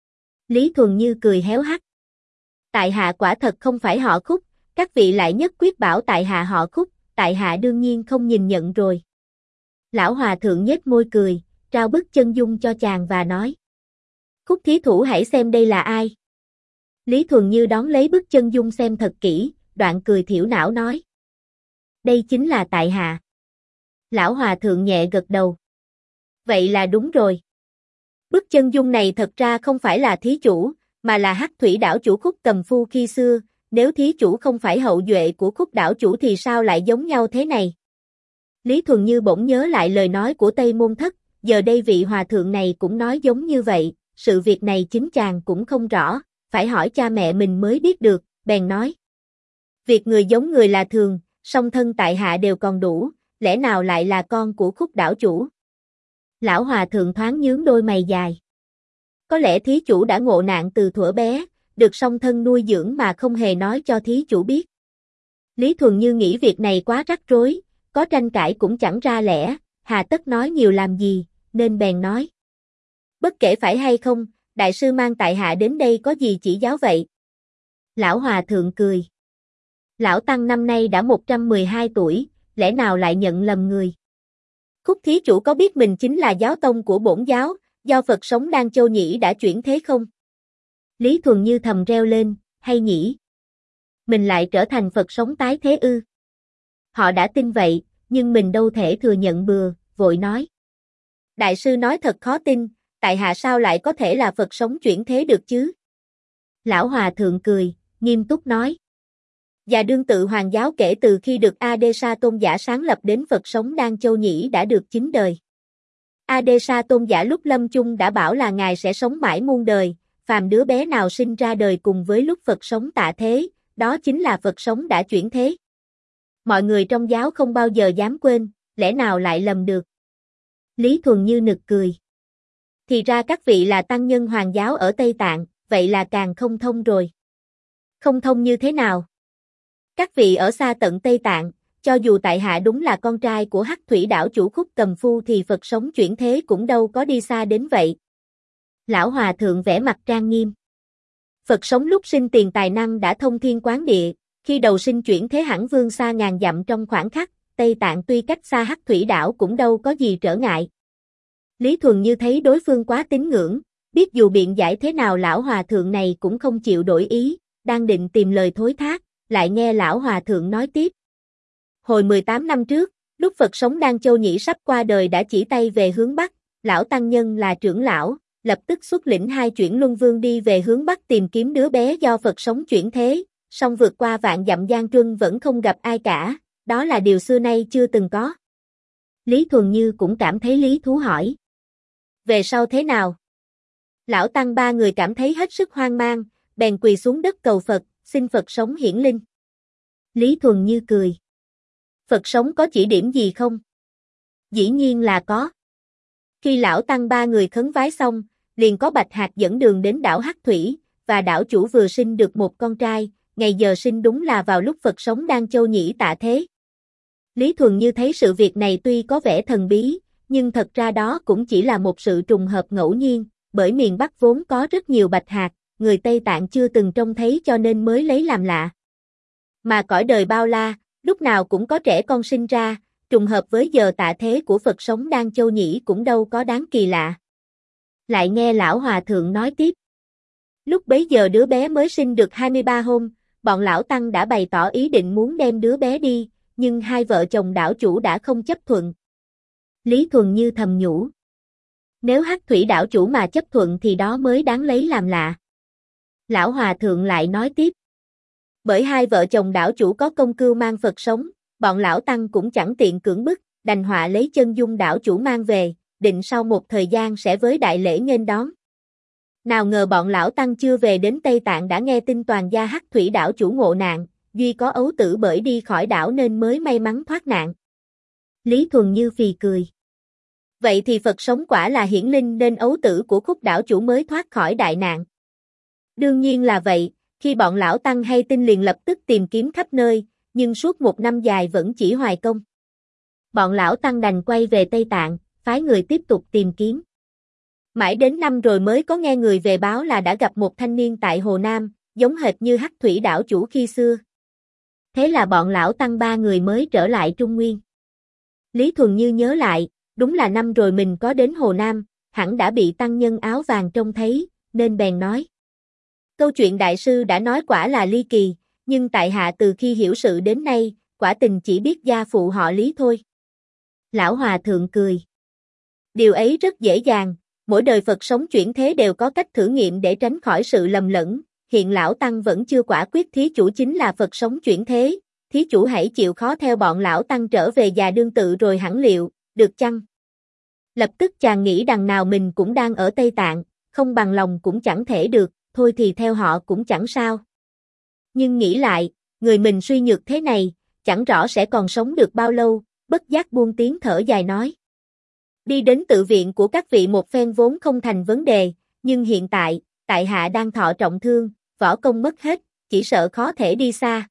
Lý Thuần Như cười héo hắt. Tại hạ quả thật không phải họ Khúc, các vị lại nhất quyết bảo tại hạ họ Khúc, tại hạ đương nhiên không nhìn nhận rồi. Lão hòa thượng nhếch môi cười, trao bức chân dung cho chàng và nói. Khúc thí thủ hãy xem đây là ai. Lý Thuần Như đón lấy bức chân dung xem thật kỹ, đoạn cười thiểu não nói. Đây chính là tại hạ. Lão hòa thượng nhẹ gật đầu. Vậy là đúng rồi. Bức chân dung này thật ra không phải là thí chủ, mà là Hắc Thủy đảo chủ Khúc Cầm Phu khi xưa, nếu thí chủ không phải hậu duệ của Khúc đảo chủ thì sao lại giống nhau thế này? Lý Thuần Như bỗng nhớ lại lời nói của Tây Môn Thất, giờ đây vị hòa thượng này cũng nói giống như vậy, sự việc này chính chàng cũng không rõ, phải hỏi cha mẹ mình mới biết được, bèn nói. Việc người giống người là thường, song thân tại hạ đều còn đủ, lẽ nào lại là con của Khúc đảo chủ? Lão hòa thượng thoáng nhướng đôi mày dài. Có lẽ thí chủ đã ngộ nạn từ thuở bé, được song thân nuôi dưỡng mà không hề nói cho thí chủ biết. Lý Thuần Như nghĩ việc này quá rắc rối, có tranh cãi cũng chẳng ra lẽ, hà tất nói nhiều làm gì, nên bèn nói. Bất kể phải hay không, đại sư mang tại hạ đến đây có gì chỉ giáo vậy? Lão hòa thượng cười. Lão tăng năm nay đã 112 tuổi, lẽ nào lại nhận lầm người? Khúc thí chủ có biết mình chính là giáo tông của bổn giáo, do Phật sống Đan Châu Nhĩ đã chuyển thế không? Lý Thuần Như thầm reo lên, hay nhỉ? Mình lại trở thành Phật sống tái thế ư? Họ đã tin vậy, nhưng mình đâu thể thừa nhận bừa, vội nói. Đại sư nói thật khó tin, tại hạ sao lại có thể là Phật sống chuyển thế được chứ? Lão hòa thượng cười, nghiêm túc nói. Và đương tự hoàng giáo kể từ khi được Adesa tôn giả sáng lập đến Phật sống Đan Châu Nhĩ đã được 9 đời. Adesa tôn giả lúc lâm chung đã bảo là ngài sẽ sống mãi muôn đời, phàm đứa bé nào sinh ra đời cùng với lúc Phật sống tạ thế, đó chính là Phật sống đã chuyển thế. Mọi người trong giáo không bao giờ dám quên, lẽ nào lại lầm được? Lý Thuần Như nực cười. Thì ra các vị là tăng nhân hoàng giáo ở Tây Tạng, vậy là càng không thông rồi. Không thông như thế nào? Các vị ở xa tận Tây Tạng, cho dù tại hạ đúng là con trai của Hắc Thủy đảo chủ Khúc Cầm Phu thì Phật sống chuyển thế cũng đâu có đi xa đến vậy. Lão hòa thượng vẻ mặt trang nghiêm. Phật sống lúc sinh tiền tài năng đã thông thiên quán địa, khi đầu sinh chuyển thế hẳn vương xa ngàn dặm trong khoảnh khắc, Tây Tạng tuy cách xa Hắc Thủy đảo cũng đâu có gì trở ngại. Lý Thuần Như thấy đối phương quá tín ngưỡng, Biết dù biện giải thế nào lão hòa thượng này cũng không chịu đổi ý, đang định tìm lời thối thác, lại nghe lão hòa thượng nói tiếp. Hồi 18 năm trước, lúc Phật sống Đan Châu Nhĩ sắp qua đời đã chỉ tay về hướng Bắc, lão tăng nhân là trưởng lão, lập tức xuất lĩnh 2 chuyển luân vương đi về hướng Bắc tìm kiếm đứa bé do Phật sống chuyển thế, song vượt qua vạn dặm gian truân vẫn không gặp ai cả, đó là điều xưa nay chưa từng có. Lý Thuần Như cũng cảm thấy lý thú hỏi. Về sau thế nào? Lão tăng 3 người cảm thấy hết sức hoang mang, bèn quỳ xuống đất cầu Phật, xin Phật sống hiển linh. Lý Thuần Như cười. Phật sống có chỉ điểm gì không? Dĩ nhiên là có. Khi lão tăng 3 người khấn vái xong, liền có Bạch Hạc dẫn đường đến đảo Hắc Thủy, và đảo chủ vừa sinh được một con trai, ngày giờ sinh đúng là vào lúc Phật sống Đan Châu Nhĩ tạ thế. Lý Thuần Như thấy sự việc này tuy có vẻ thần bí, nhưng thật ra đó cũng chỉ là một sự trùng hợp ngẫu nhiên, bởi miền Bắc vốn có rất nhiều Bạch Hạc, người Tây Tạng chưa từng trông thấy cho nên mới lấy làm lạ. Mà cõi đời bao la, lúc nào cũng có trẻ con sinh ra, trùng hợp với giờ tạ thế của Phật sống Đan Châu Nhĩ cũng đâu có đáng kỳ lạ. Lại nghe lão hòa thượng nói tiếp. Lúc bấy giờ đứa bé mới sinh được 23 hôm, bọn lão tăng đã bày tỏ ý định muốn đem đứa bé đi, nhưng 2 vợ chồng đảo chủ đã không chấp thuận. Lý Thuần Như thầm nhủ. Nếu Hắc Thủy đảo chủ mà chấp thuận thì đó mới đáng lấy làm lạ. Lão hòa thượng lại nói tiếp. Bởi 2 vợ chồng đảo chủ có công cưu mang Phật sống, bọn lão tăng cũng chẳng tiện cưỡng bức, đành họa lấy chân dung đảo chủ mang về, định sau một thời gian sẽ với đại lễ nghênh đón. Nào ngờ bọn lão tăng chưa về đến Tây Tạng đã nghe tin toàn gia Hắc Thủy đảo chủ ngộ nạn, duy có ấu tử bởi đi khỏi đảo nên mới may mắn thoát nạn. Lý Thuần Như phì cười. Vậy thì Phật sống quả là hiển linh nên ấu tử của Khúc đảo chủ mới thoát khỏi đại nạn. Đương nhiên là vậy, khi bọn lão tăng hay tin liền lập tức tìm kiếm khắp nơi, nhưng suốt 1 năm dài vẫn chỉ hoài công. Bọn lão tăng đành quay về Tây Tạng, phái người tiếp tục tìm kiếm. Mãi đến năm rồi mới có nghe người về báo là đã gặp một thanh niên tại Hồ Nam, giống hệt như Hắc Thủy đảo chủ khi xưa. Thế là bọn lão tăng 3 người mới trở lại Trung Nguyên. Lý Thuần Như nhớ lại, đúng là năm rồi mình có đến Hồ Nam, hẳn đã bị tăng nhân áo vàng trông thấy, nên bèn nói. Câu chuyện đại sư đã nói quả là ly kỳ, nhưng tại hạ từ khi hiểu sự đến nay, quả tình chỉ biết gia phụ họ Lý thôi. Lão hòa thượng cười. Điều ấy rất dễ dàng, mỗi đời Phật sống chuyển thế đều có cách thử nghiệm để tránh khỏi sự lầm lẫn, hiện lão tăng vẫn chưa quả quyết thí chủ chính là Phật sống chuyển thế, thí chủ hãy chịu khó theo bọn lão tăng trở về già đương tự rồi hẳn liệu, được chăng? Lập tức chàng nghĩ đằng nào mình cũng đang ở Tây Tạng, không bằng lòng cũng chẳng thể được, thôi thì theo họ cũng chẳng sao. Nhưng nghĩ lại, người mình suy nhược thế này, chẳng rõ sẽ còn sống được bao lâu, bất giác buông tiếng thở dài nói. Đi đến tự viện của các vị một phen vốn không thành vấn đề, nhưng hiện tại hạ đang thọ trọng thương, võ công mất hết, chỉ sợ khó thể đi xa.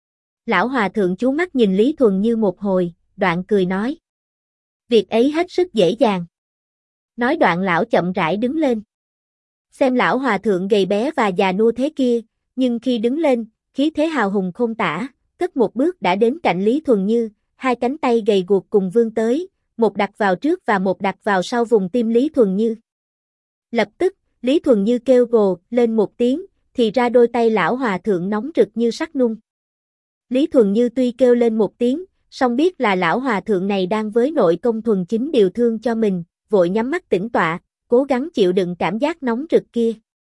Lão hòa thượng chú mắt nhìn Lý Thuần Như một hồi, đoạn cười nói. Việc ấy hết sức dễ dàng. Nói đoạn lão chậm rãi đứng lên. Xem lão hòa thượng gầy bé và già nua thế kia, nhưng khi đứng lên, khí thế hào hùng khôn tả, cất một bước đã đến cạnh Lý Thuần Như, 2 cánh tay gầy guộc cùng vươn tới, một đặt vào trước và một đặt vào sau vùng tim Lý Thuần Như. Lập tức, Lý Thuần Như kêu gồ lên một tiếng, thì ra đôi tay lão hòa thượng nóng rực như sắt nung. Lý Thuần Như tuy kêu lên một tiếng, song biết là lão hòa thượng này đang với nội công thuần chính điều thương cho mình, vội nhắm mắt tĩnh tọa, cố gắng chịu đựng cảm giác nóng rực kia.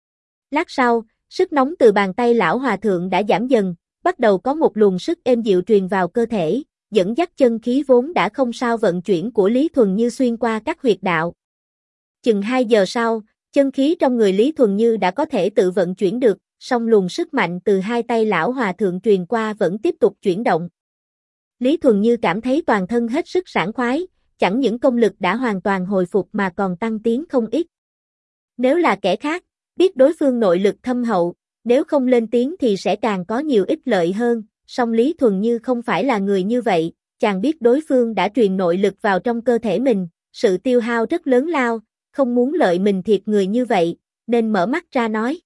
Lát sau, sức nóng từ bàn tay lão hòa thượng đã giảm dần, bắt đầu có một luồng sức êm dịu truyền vào cơ thể, dẫn dắt chân khí vốn đã không sao vận chuyển của Lý Thuần Như xuyên qua các huyệt đạo. Chừng 2 giờ sau, chân khí trong người Lý Thuần Như đã có thể tự vận chuyển được, song luồng sức mạnh từ 2 tay lão hòa thượng truyền qua vẫn tiếp tục chuyển động. Lý Thuần Như cảm thấy toàn thân hết sức sảng khoái, chẳng những công lực đã hoàn toàn hồi phục mà còn tăng tiến không ít. Nếu là kẻ khác, biết đối phương nội lực thâm hậu, nếu không lên tiếng thì sẽ càng có nhiều ích lợi hơn, song Lý Thuần Như không phải là người như vậy, chàng biết đối phương đã truyền nội lực vào trong cơ thể mình, sự tiêu hao rất lớn lao, không muốn lợi mình thiệt người như vậy, nên mở mắt ra nói.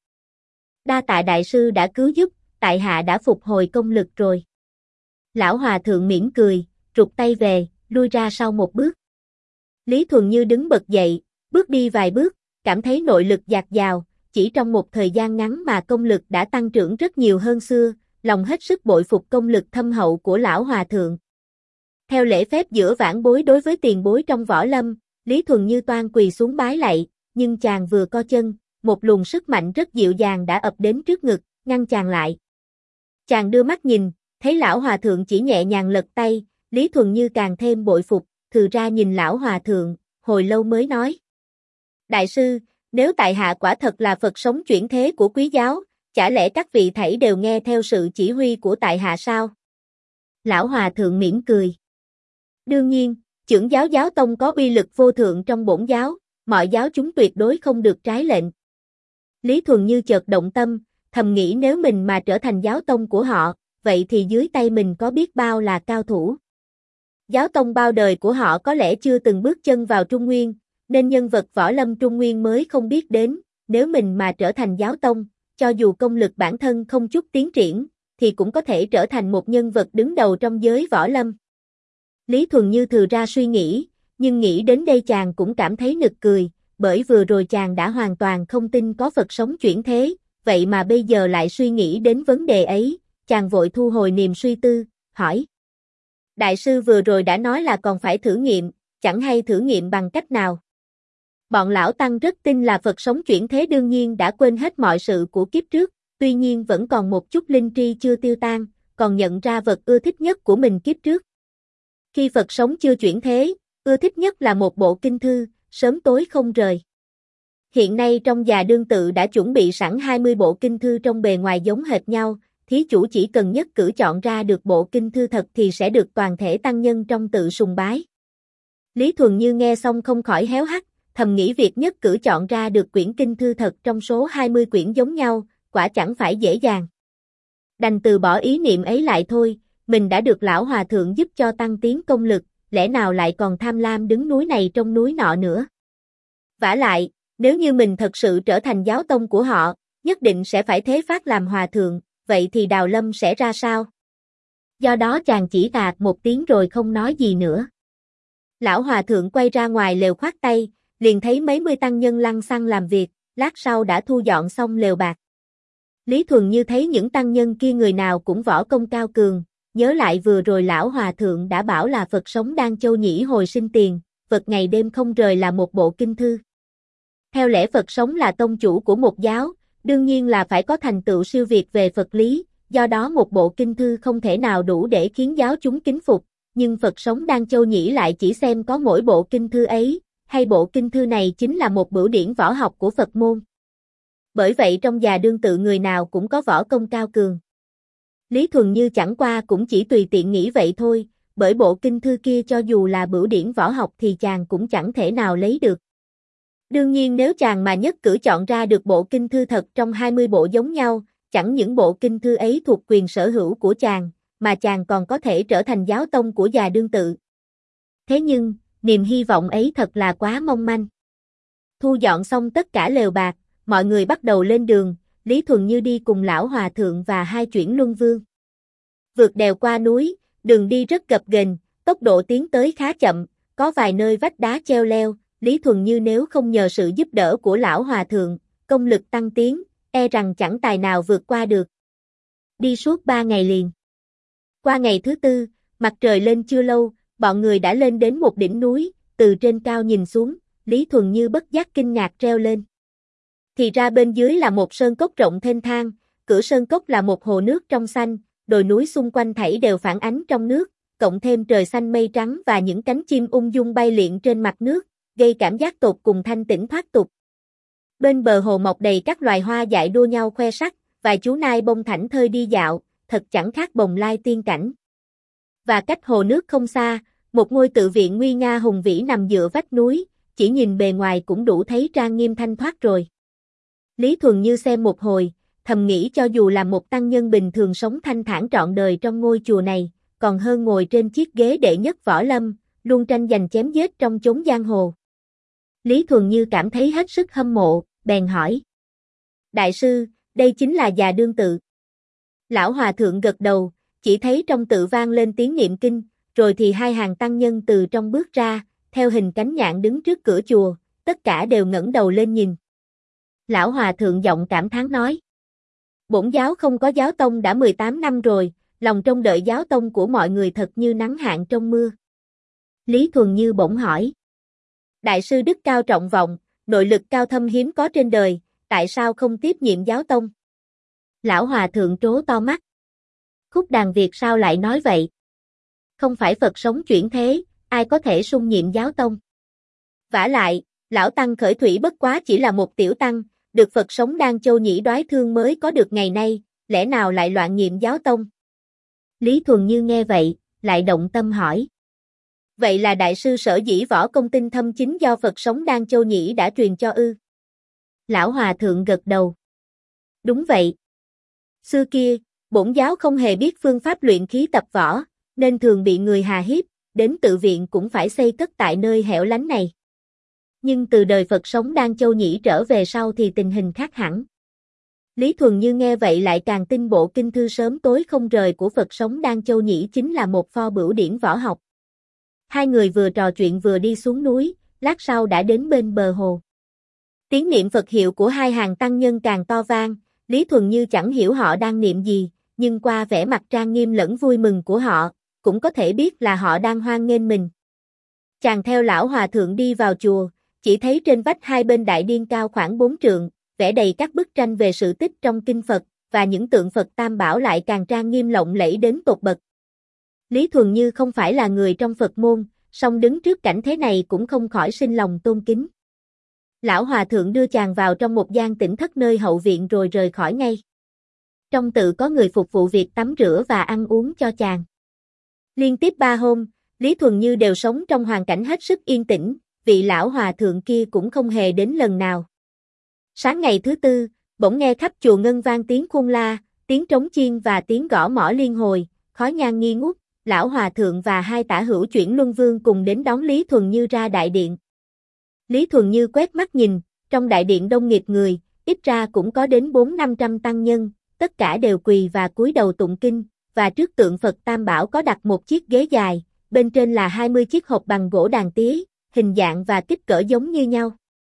Đa tạ đại sư đã cứu giúp, tại hạ đã phục hồi công lực rồi. Lão hòa thượng mỉm cười, rụt tay về, lui ra sau một bước. Lý Thuần Như đứng bật dậy, bước đi vài bước, cảm thấy nội lực dạt dào, chỉ trong một thời gian ngắn mà công lực đã tăng trưởng rất nhiều hơn xưa, lòng hết sức bội phục công lực thâm hậu của lão hòa thượng. Theo lễ phép giữa vãn bối đối với tiền bối trong võ lâm, Lý Thuần Như toan quỳ xuống bái lạy, nhưng chàng vừa co chân, một luồng sức mạnh rất dịu dàng đã ập đến trước ngực, ngăn chàng lại. Chàng đưa mắt nhìn, thấy lão hòa thượng chỉ nhẹ nhàng lật tay, Lý Thuần Như càng thêm bội phục, thừ ra nhìn lão hòa thượng, hồi lâu mới nói. Đại sư, nếu tại hạ quả thật là Phật sống chuyển thế của quý giáo, chả lẽ các vị thảy đều nghe theo sự chỉ huy của tại hạ sao? Lão hòa thượng mỉm cười. Đương nhiên, chưởng giáo giáo tông có uy lực vô thượng trong bổn giáo, mọi giáo chúng tuyệt đối không được trái lệnh. Lý Thuần Như chợt động tâm, thầm nghĩ nếu mình mà trở thành giáo tông của họ, vậy thì dưới tay mình có biết bao là cao thủ. Giáo tông bao đời của họ có lẽ chưa từng bước chân vào Trung Nguyên, nên nhân vật võ lâm Trung Nguyên mới không biết đến, nếu mình mà trở thành giáo tông, cho dù công lực bản thân không chút tiến triển, thì cũng có thể trở thành một nhân vật đứng đầu trong giới võ lâm. Lý Thuần Như thừ ra suy nghĩ, nhưng nghĩ đến đây chàng cũng cảm thấy nực cười, bởi vừa rồi chàng đã hoàn toàn không tin có Phật sống chuyển thế, vậy mà bây giờ lại suy nghĩ đến vấn đề ấy, chàng vội thu hồi niềm suy tư, hỏi. Đại sư vừa rồi đã nói là còn phải thử nghiệm, chẳng hay thử nghiệm bằng cách nào? Bọn lão tăng rất tin là Phật sống chuyển thế đương nhiên đã quên hết mọi sự của kiếp trước, tuy nhiên vẫn còn một chút linh tri chưa tiêu tan, còn nhận ra vật ưa thích nhất của mình kiếp trước. Khi Phật sống chưa chuyển thế, ưa thích nhất là một bộ kinh thư, sớm tối không rời. Hiện nay trong Già Đương Tự đã chuẩn bị sẵn 20 bộ kinh thư trong bề ngoài giống hệt nhau, thí chủ chỉ cần nhất cử chọn ra được bộ kinh thư thật thì sẽ được toàn thể tăng nhân trong tự sùng bái. Lý Thuần Như nghe xong không khỏi héo hắt, thầm nghĩ việc nhất cử chọn ra được quyển kinh thư thật trong số 20 quyển giống nhau, quả chẳng phải dễ dàng. Đành từ bỏ ý niệm ấy lại thôi, mình đã được lão hòa thượng giúp cho tăng tiến công lực, lẽ nào lại còn tham lam đứng núi này trong núi nọ nữa. Vả lại, nếu như mình thật sự trở thành giáo tông của họ, nhất định sẽ phải thế phát làm hòa thượng, vậy thì Đào Lâm sẽ ra sao? Do đó chàng chỉ một tiếng rồi không nói gì nữa. Lão hòa thượng quay ra ngoài lều khoát tay, liền thấy mấy mươi tăng nhân lăng xăng làm việc, lát sau đã thu dọn xong lều bạt. Lý Thuần Như thấy những tăng nhân kia người nào cũng võ công cao cường, nhớ lại vừa rồi lão hòa thượng đã bảo là Phật sống Đan Châu Nhĩ hồi sinh tiền, vật ngày đêm không rời là một bộ kinh thư. Theo lẽ Phật sống là tông chủ của một giáo, đương nhiên là phải có thành tựu siêu việt về Phật lý, do đó một bộ kinh thư không thể nào đủ để khiến giáo chúng kính phục, nhưng Phật sống Đan Châu Nhĩ lại chỉ xem có mỗi bộ kinh thư ấy, hay bộ kinh thư này chính là một bửu điển võ học của Phật môn. Bởi vậy trong Già Đương Tự người nào cũng có võ công cao cường. Lý Thuần Như chẳng qua cũng chỉ tùy tiện nghĩ vậy thôi, bởi bộ kinh thư kia cho dù là bửu điển võ học thì chàng cũng chẳng thể nào lấy được. Đương nhiên nếu chàng mà nhất cử chọn ra được bộ kinh thư thật trong 20 bộ giống nhau, chẳng những bộ kinh thư ấy thuộc quyền sở hữu của chàng, mà chàng còn có thể trở thành giáo tông của Già Đương Tự. Thế nhưng, niềm hy vọng ấy thật là quá mong manh. Thu dọn xong tất cả lều bạt, mọi người bắt đầu lên đường, Lý Thuần Như đi cùng lão hòa thượng và hai chuyển luân vương. Vượt đèo qua núi, đường đi rất gập ghềnh, tốc độ tiến tới khá chậm, có vài nơi vách đá treo leo, Lý Thuần Như nếu không nhờ sự giúp đỡ của lão hòa thượng, công lực tăng tiến, e rằng chẳng tài nào vượt qua được. Đi suốt 3 ngày liền. Qua ngày thứ tư, mặt trời lên chưa lâu, bọn người đã lên đến một đỉnh núi, từ trên cao nhìn xuống, Lý Thuần Như bất giác kinh ngạc reo lên. Thì ra bên dưới là một sơn cốc rộng thênh thang, cửa sơn cốc là một hồ nước trong xanh, đồi núi xung quanh thảy đều phản ánh trong nước, cộng thêm trời xanh mây trắng và những cánh chim ung dung bay liệng trên mặt nước, gây cảm giác tột cùng thanh tĩnh thoát tục. Bên bờ hồ mọc đầy các loài hoa dại đua nhau khoe sắc, vài chú nai bông thảnh thơi đi dạo, thật chẳng khác bồng lai tiên cảnh. Và cách hồ nước không xa, một ngôi tự viện nguy nga hùng vĩ nằm dựa vách núi, chỉ nhìn bề ngoài cũng đủ thấy trang nghiêm thanh thoát rồi. Lý Thuần Như xem một hồi, thầm nghĩ cho dù là một tăng nhân bình thường sống thanh thản trọn đời trong ngôi chùa này, còn hơn ngồi trên chiếc ghế đệ nhất võ lâm, luôn tranh giành chém giết trong chốn giang hồ. Lý Thuần Như cảm thấy hết sức hâm mộ, bèn hỏi. Đại sư, đây chính là Già Đương Tự. Lão hòa thượng gật đầu, chỉ thấy trong tự vang lên tiếng niệm kinh, rồi thì hai hàng tăng nhân từ trong bước ra, theo hình cánh nhạn đứng trước cửa chùa, tất cả đều ngẩng đầu lên nhìn. Lão hòa thượng giọng cảm thán nói. Bổn giáo không có giáo tông đã 18 năm rồi, lòng trông đợi giáo tông của mọi người thật như nắng hạn trong mưa. Lý Thuần Như bỗng hỏi. Đại sư đức cao trọng vọng, nội lực cao thâm hiếm có trên đời, tại sao không tiếp nhiệm giáo tông? Lão hòa thượng trố to mắt. Khúc Đàn Việt sao lại nói vậy? Không phải Phật sống chuyển thế, ai có thể sung nhiệm giáo tông? Vả lại, lão tăng Khởi Thủy bất quá chỉ là một tiểu tăng, được Phật sống Đan Châu nhĩ đoái thương mới có được ngày nay, lẽ nào lại loạn nhiệm giáo tông? Lý Thuần Như nghe vậy, lại động tâm hỏi. Vậy là đại sư sở dĩ võ công tinh thâm chính do Phật sống Đan Châu nhĩ đã truyền cho ư? Lão hòa thượng gật đầu. Đúng vậy. Xưa kia, bổn giáo không hề biết phương pháp luyện khí tập võ, nên thường bị người hà hiếp, đến tự viện cũng phải xây cất tại nơi hẻo lánh này. Nhưng từ đời Phật sống Đan Châu nhĩ trở về sau thì tình hình khác hẳn. Lý Thuần Như nghe vậy lại càng tin bộ kinh thư sớm tối không rời của Phật sống Đan Châu nhĩ chính là một pho bửu điển võ học. Hai người vừa trò chuyện vừa đi xuống núi, lát sau đã đến bên bờ hồ. Tiếng niệm Phật hiệu của hai hàng tăng nhân càng to vang, Lý Thuần Như chẳng hiểu họ đang niệm gì, nhưng qua vẻ mặt trang nghiêm lẫn vui mừng của họ, cũng có thể biết là họ đang hoan nghênh mình. Chàng theo lão hòa thượng đi vào chùa, chỉ thấy trên vách hai bên đại điên cao khoảng 4 trượng, vẽ đầy các bức tranh về sự tích trong kinh Phật, và những tượng Phật Tam Bảo lại càng trang nghiêm lộng lẫy đến tột bậc. Lý Thuần Như không phải là người trong Phật môn, song đứng trước cảnh thế này cũng không khỏi sinh lòng tôn kính. Lão hòa thượng đưa chàng vào trong một gian tĩnh thất nơi hậu viện rồi rời khỏi ngay. Trong tự có người phục vụ việc tắm rửa và ăn uống cho chàng. Liên tiếp 3 hôm, Lý Thuần Như đều sống trong hoàn cảnh hết sức yên tĩnh, vị lão hòa thượng kia cũng không hề đến lần nào. Sáng ngày thứ tư, bỗng nghe khắp chùa ngân vang tiếng khuôn la, tiếng trống chiên và tiếng gõ mõ liên hồi, khói nhang nghi ngút, lão hòa thượng và hai tả hữu chuyển luân vương cùng đến đón Lý Thuần Như ra đại điện. Lý Thuần Như quét mắt nhìn, trong đại điện đông nghịt người, ít ra cũng có đến 400-500 tăng nhân, tất cả đều quỳ và cúi đầu tụng kinh, và trước tượng Phật Tam Bảo có đặt một chiếc ghế dài, bên trên là 20 chiếc hộp bằng gỗ đàn tía, hình dạng và kích cỡ giống như nhau.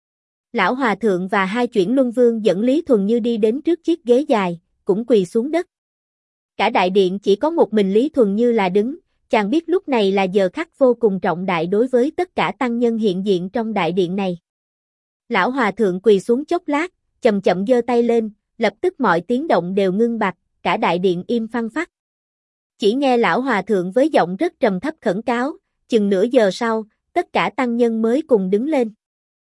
Lão hòa thượng và hai chuyển luân vương dẫn Lý Thuần Như đi đến trước chiếc ghế dài, cũng quỳ xuống đất. Cả đại điện chỉ có một mình Lý Thuần Như là đứng, chàng biết lúc này là giờ khắc vô cùng trọng đại đối với tất cả tăng nhân hiện diện trong đại điện này. Lão hòa thượng quỳ xuống chốc lát, chậm chậm giơ tay lên, lập tức mọi tiếng động đều ngưng bặt, cả đại điện im phăng phắc. Chỉ nghe lão hòa thượng với giọng rất trầm thấp khẩn cáo, chừng nửa giờ sau, tất cả tăng nhân mới cùng đứng lên.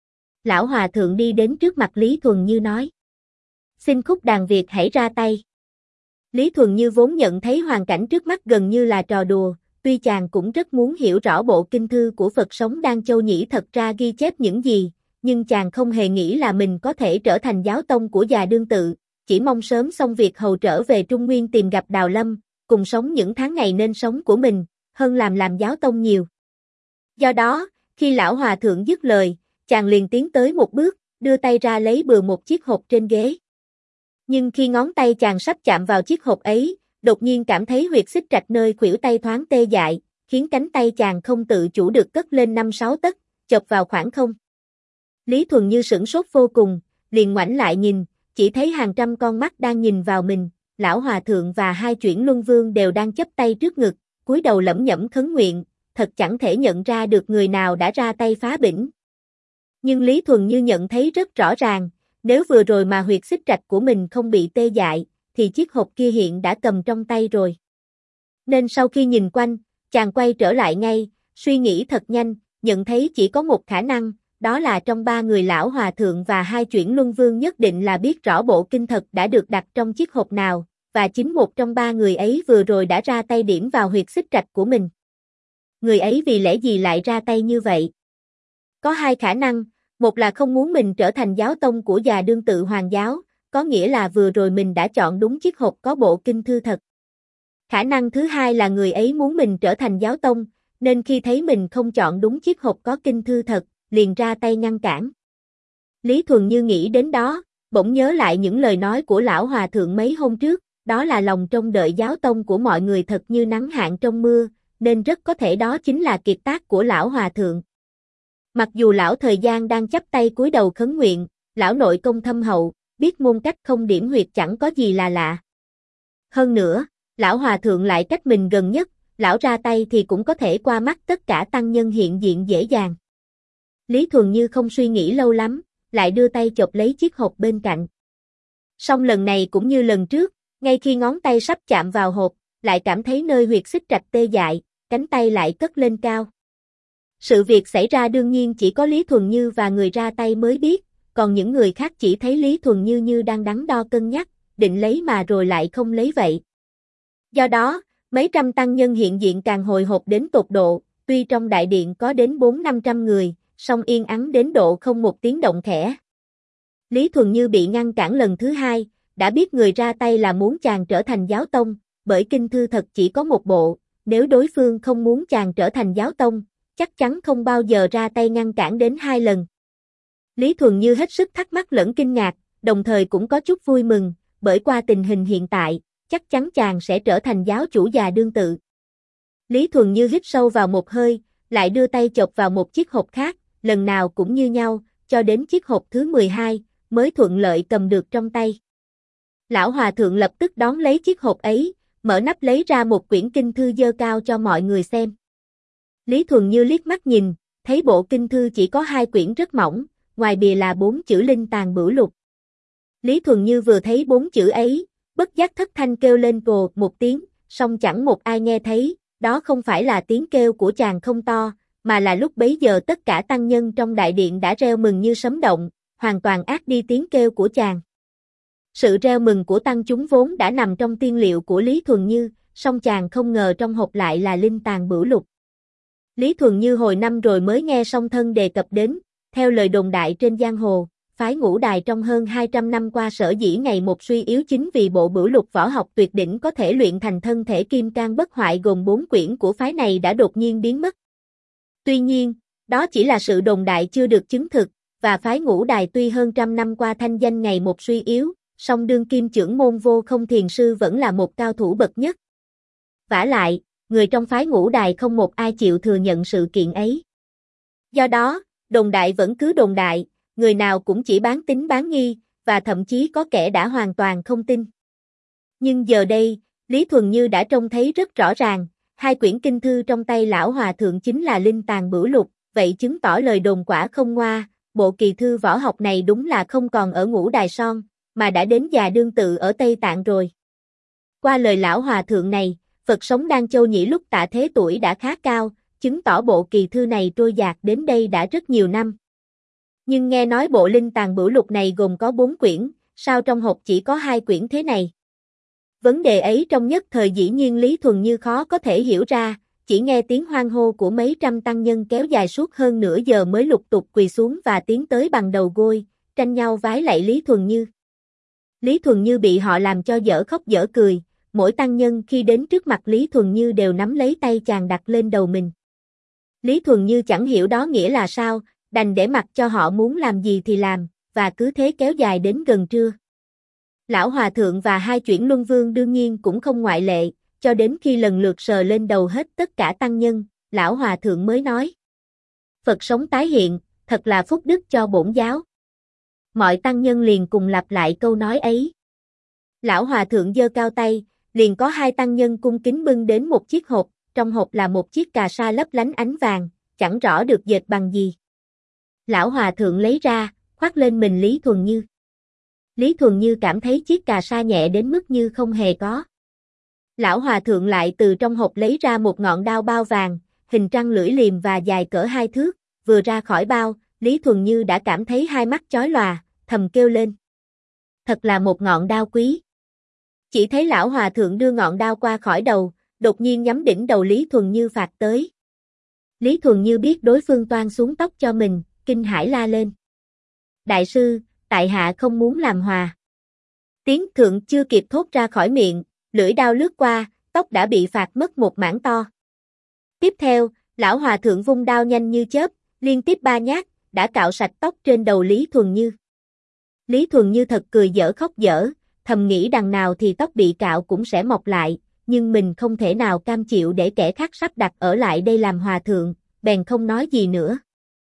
Lão hòa thượng đi đến trước mặt Lý Thuần Như nói. Xin Khúc Đàn Việt hãy ra tay. Lý Thuần Như vốn nhận thấy hoàn cảnh trước mắt gần như là trò đùa, tuy chàng cũng rất muốn hiểu rõ bộ kinh thư của Phật sống Đan Châu nhĩ thật ra ghi chép những gì, nhưng chàng không hề nghĩ là mình có thể trở thành giáo tông của già đương tự, chỉ mong sớm xong việc hầu trở về Trung Nguyên tìm gặp Đào Lâm, cùng sống những tháng ngày nên sống của mình, hơn làm giáo tông nhiều. Do đó, khi lão hòa thượng dứt lời, chàng liền tiến tới một bước, đưa tay ra lấy bừa một chiếc hộp trên ghế. Nhưng khi ngón tay chàng sắp chạm vào chiếc hộp ấy, đột nhiên cảm thấy huyệt xích trạch nơi khuỷu tay thoáng tê dại, khiến cánh tay chàng không tự chủ được cất lên 5-6 tấc, chộp vào khoảng không. Lý Thuần Như sửng sốt vô cùng, liền ngoảnh lại nhìn, chỉ thấy hàng trăm con mắt đang nhìn vào mình, lão hòa thượng và hai chuyển luân vương đều đang chắp tay trước ngực, cúi đầu lẩm nhẩm khấn nguyện, thật chẳng thể nhận ra được người nào đã ra tay phá bỉnh. Nhưng Lý Thuần Như nhận thấy rất rõ ràng, nếu vừa rồi mà huyệt xích trạch của mình không bị tê dại, thì chiếc hộp kia hiện đã cầm trong tay rồi. Nên sau khi nhìn quanh, chàng quay trở lại ngay, suy nghĩ thật nhanh, nhận thấy chỉ có một khả năng, đó là trong 3 người lão hòa thượng và hai chuyển luân vương nhất định là biết rõ bộ kinh thật đã được đặt trong chiếc hộp nào, và chính một trong 3 người ấy vừa rồi đã ra tay điểm vào huyệt xích trạch của mình. Người ấy vì lẽ gì lại ra tay như vậy? Có 2 khả năng, một là không muốn mình trở thành giáo tông của già đương tự Hoàng giáo, có nghĩa là vừa rồi mình đã chọn đúng chiếc hộp có bộ kinh thư thật. Khả năng thứ 2 là người ấy muốn mình trở thành giáo tông, nên khi thấy mình không chọn đúng chiếc hộp có kinh thư thật, liền ra tay ngăn cản. Lý Thuần Như nghĩ đến đó, bỗng nhớ lại những lời nói của lão hòa thượng mấy hôm trước, đó là lòng trông đợi giáo tông của mọi người thật như nắng hạn trong mưa, nên rất có thể đó chính là kiệt tác của lão hòa thượng. Mặc dù lão thời gian đang chắp tay cúi đầu khấn nguyện, lão nội công thâm hậu, biết môn cách không điểm huyệt chẳng có gì là lạ. Hơn nữa, lão hòa thượng lại cách mình gần nhất, lão ra tay thì cũng có thể qua mắt tất cả tăng nhân hiện diện dễ dàng. Lý Thuần Như không suy nghĩ lâu lắm, lại đưa tay chộp lấy chiếc hộp bên cạnh. Song lần này cũng như lần trước, ngay khi ngón tay sắp chạm vào hộp, lại cảm thấy nơi huyệt xích trạch tê dại, cánh tay lại cất lên cao. Sự việc xảy ra đương nhiên chỉ có Lý Thuần Như và người ra tay mới biết, còn những người khác chỉ thấy Lý Thuần Như như đang đắn đo cân nhắc, định lấy mà rồi lại không lấy vậy. Do đó, mấy trăm tăng nhân hiện diện càng hồi hộp đến tột độ, tuy trong đại điện có đến 400-500 người, song yên ắng đến độ không một tiếng động khẽ. Lý Thuần Như bị ngăn cản lần thứ hai, đã biết người ra tay là muốn chàng trở thành giáo tông, bởi kinh thư thật chỉ có một bộ, nếu đối phương không muốn chàng trở thành giáo tông, chắc chắn không bao giờ ra tay ngăn cản đến 2 lần. Lý Thuần Như hết sức thắc mắc lẫn kinh ngạc, đồng thời cũng có chút vui mừng, bởi qua tình hình hiện tại, chắc chắn chàng sẽ trở thành giáo chủ già đương tự. Lý Thuần Như hít sâu vào một hơi, lại đưa tay chộp vào một chiếc hộp khác, lần nào cũng như nhau, cho đến chiếc hộp thứ 12, mới thuận lợi cầm được trong tay. Lão hòa thượng lập tức đón lấy chiếc hộp ấy, mở nắp lấy ra một quyển kinh thư dơ cao cho mọi người xem. Lý Thuần Như liếc mắt nhìn, thấy bộ kinh thư chỉ có 2 quyển rất mỏng, ngoài bìa là 4 chữ Linh Tàng Bửu Lục. Lý Thuần Như vừa thấy 4 chữ ấy, bất giác thất thanh kêu lên cồ một tiếng, song chẳng một ai nghe thấy, đó không phải là tiếng kêu của chàng không to, mà là lúc bấy giờ tất cả tăng nhân trong đại điện đã reo mừng như sấm động, hoàn toàn át đi tiếng kêu của chàng. Sự reo mừng của tăng chúng vốn đã nằm trong tiên liệu của Lý Thuần Như, song chàng không ngờ trong hộp lại là Linh Tàng Bửu Lục. Lý Thuần Như hồi năm rồi mới nghe song thân đề cập đến, theo lời đồn đại trên giang hồ, phái Ngũ Đài trong hơn 200 năm qua sở dĩ ngày một suy yếu chính vì bộ bửu lục võ học tuyệt đỉnh có thể luyện thành thân thể kim cang bất hoại gồm 4 quyển của phái này đã đột nhiên biến mất. Tuy nhiên, đó chỉ là sự đồn đại chưa được chứng thực, và phái Ngũ Đài tuy hơn trăm năm qua thanh danh ngày một suy yếu, song đương kim trưởng môn Vô Không Thiền Sư vẫn là một cao thủ bậc nhất. Vả lại, người trong phái Ngũ Đài không một ai chịu thừa nhận sự kiện ấy. Do đó, đồn đại vẫn cứ đồn đại, người nào cũng chỉ bán tín bán nghi, và thậm chí có kẻ đã hoàn toàn không tin. Nhưng giờ đây, Lý Thuần Như đã trông thấy rất rõ ràng, 2 quyển kinh thư trong tay lão hòa thượng chính là Linh Tàng Bửu Lục, vậy chứng tỏ lời đồn quả không ngoa, bộ kỳ thư võ học này đúng là không còn ở Ngũ Đài Son, mà đã đến già đương tự ở Tây Tạng rồi. Qua lời lão hòa thượng này, Phật sống Đan Châu Nhĩ lúc Tạ Thế tuổi đã khá cao, chứng tỏ bộ kỳ thư này trôi dạt đến đây đã rất nhiều năm. Nhưng nghe nói bộ Linh Tàng Bửu Lục này gồm có 4 quyển, sao trong hộp chỉ có 2 quyển thế này? Vấn đề ấy trong nhất thời dĩ nhiên Lý Thuần Như khó có thể hiểu ra, chỉ nghe tiếng hoan hô của mấy trăm tăng nhân kéo dài suốt hơn nửa giờ mới lục tục quỳ xuống và tiến tới bằng đầu gối, tranh nhau vái lạy Lý Thuần Như. Lý Thuần Như bị họ làm cho dở khóc dở cười, mỗi tăng nhân khi đến trước mặt Lý Thuần Như đều nắm lấy tay chàng đặt lên đầu mình. Lý Thuần Như chẳng hiểu đó nghĩa là sao, đành để mặc cho họ muốn làm gì thì làm, và cứ thế kéo dài đến gần trưa. Lão Hòa Thượng và 2 chuyển luân vương đương nhiên cũng không ngoại lệ, cho đến khi lần lượt sờ lên đầu hết tất cả tăng nhân, Lão Hòa Thượng mới nói: Phật sống tái hiện, thật là phúc đức cho bổn giáo. Mọi tăng nhân liền cùng lặp lại câu nói ấy. Lão Hòa Thượng giơ cao tay, liền có 2 tăng nhân cung kính bưng đến một chiếc hộp, trong hộp là một chiếc cà sa lấp lánh ánh vàng, chẳng rõ được dệt bằng gì. Lão Hòa Thượng lấy ra, khoác lên mình Lý Thuần Như. Lý Thuần Như cảm thấy chiếc cà sa nhẹ đến mức như không hề có. Lão Hòa Thượng lại từ trong hộp lấy ra một ngọn đao bao vàng, hình trăng lưỡi liềm và dài cỡ 2 thước, vừa ra khỏi bao, Lý Thuần Như đã cảm thấy hai mắt chói lòa, thầm kêu lên. Thật là một ngọn đao quý. Chỉ thấy Lão Hòa Thượng đưa ngọn đao qua khỏi đầu, đột nhiên nhắm đỉnh đầu Lý Thuần Như phạt tới. Lý Thuần Như biết đối phương toan xuống tóc cho mình, kinh hãi la lên. Đại sư, tại hạ không muốn làm hòa. Tiếng thượng chưa kịp thốt ra khỏi miệng, lưỡi đao lướt qua, tóc đã bị phạt mất một mảng to. Tiếp theo, Lão Hòa Thượng vung đao nhanh như chớp, liên tiếp 3 nhát, đã cạo sạch tóc trên đầu Lý Thuần Như. Lý Thuần Như thật cười dở khóc dở, thầm nghĩ đằng nào thì tóc bị cạo cũng sẽ mọc lại, nhưng mình không thể nào cam chịu để kẻ khác sắp đặt ở lại đây làm hòa thượng, bèn không nói gì nữa.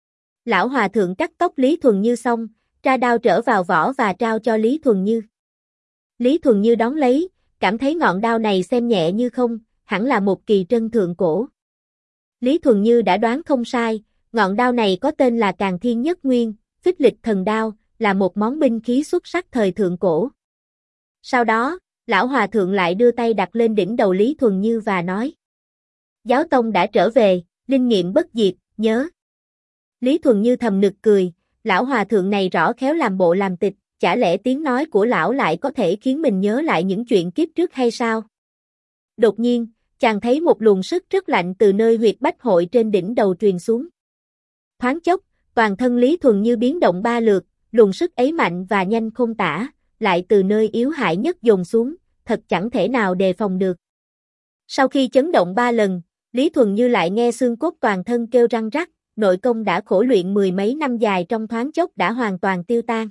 Lão hòa thượng cắt tóc Lý Thuần Như xong, tra đao trở vào vỏ và trao cho Lý Thuần Như. Lý Thuần Như đón lấy, cảm thấy ngọn đao này xem nhẹ như không, hẳn là một kỳ trân thượng cổ. Lý Thuần Như đã đoán không sai, ngọn đao này có tên là Càn Thiên Nhất Nguyên, Phích Lịch Thần Đao, là một món binh khí xuất sắc thời thượng cổ. Sau đó, lão hòa thượng lại đưa tay đặt lên đỉnh đầu Lý Thuần Như và nói: Giáo tông đã trở về, linh nghiệm bất diệt, nhớ. Lý Thuần Như thầm nực cười, lão hòa thượng này rõ khéo làm bộ làm tịch, chả lẽ tiếng nói của lão lại có thể khiến mình nhớ lại những chuyện kiếp trước hay sao? Đột nhiên, chàng thấy một luồng sức rất lạnh từ nơi huyệt bách hội trên đỉnh đầu truyền xuống. Thoáng chốc, toàn thân Lý Thuần Như biến động 3 lượt, luồng sức ấy mạnh và nhanh không tả, lại từ nơi yếu hại nhất dồn xuống, thật chẳng thể nào đề phòng được. Sau khi chấn động 3 lần, Lý Thuần Như lại nghe xương cốt toàn thân kêu răng rắc, nội công đã khổ luyện 10 mấy năm dài trong thoáng chốc đã hoàn toàn tiêu tan.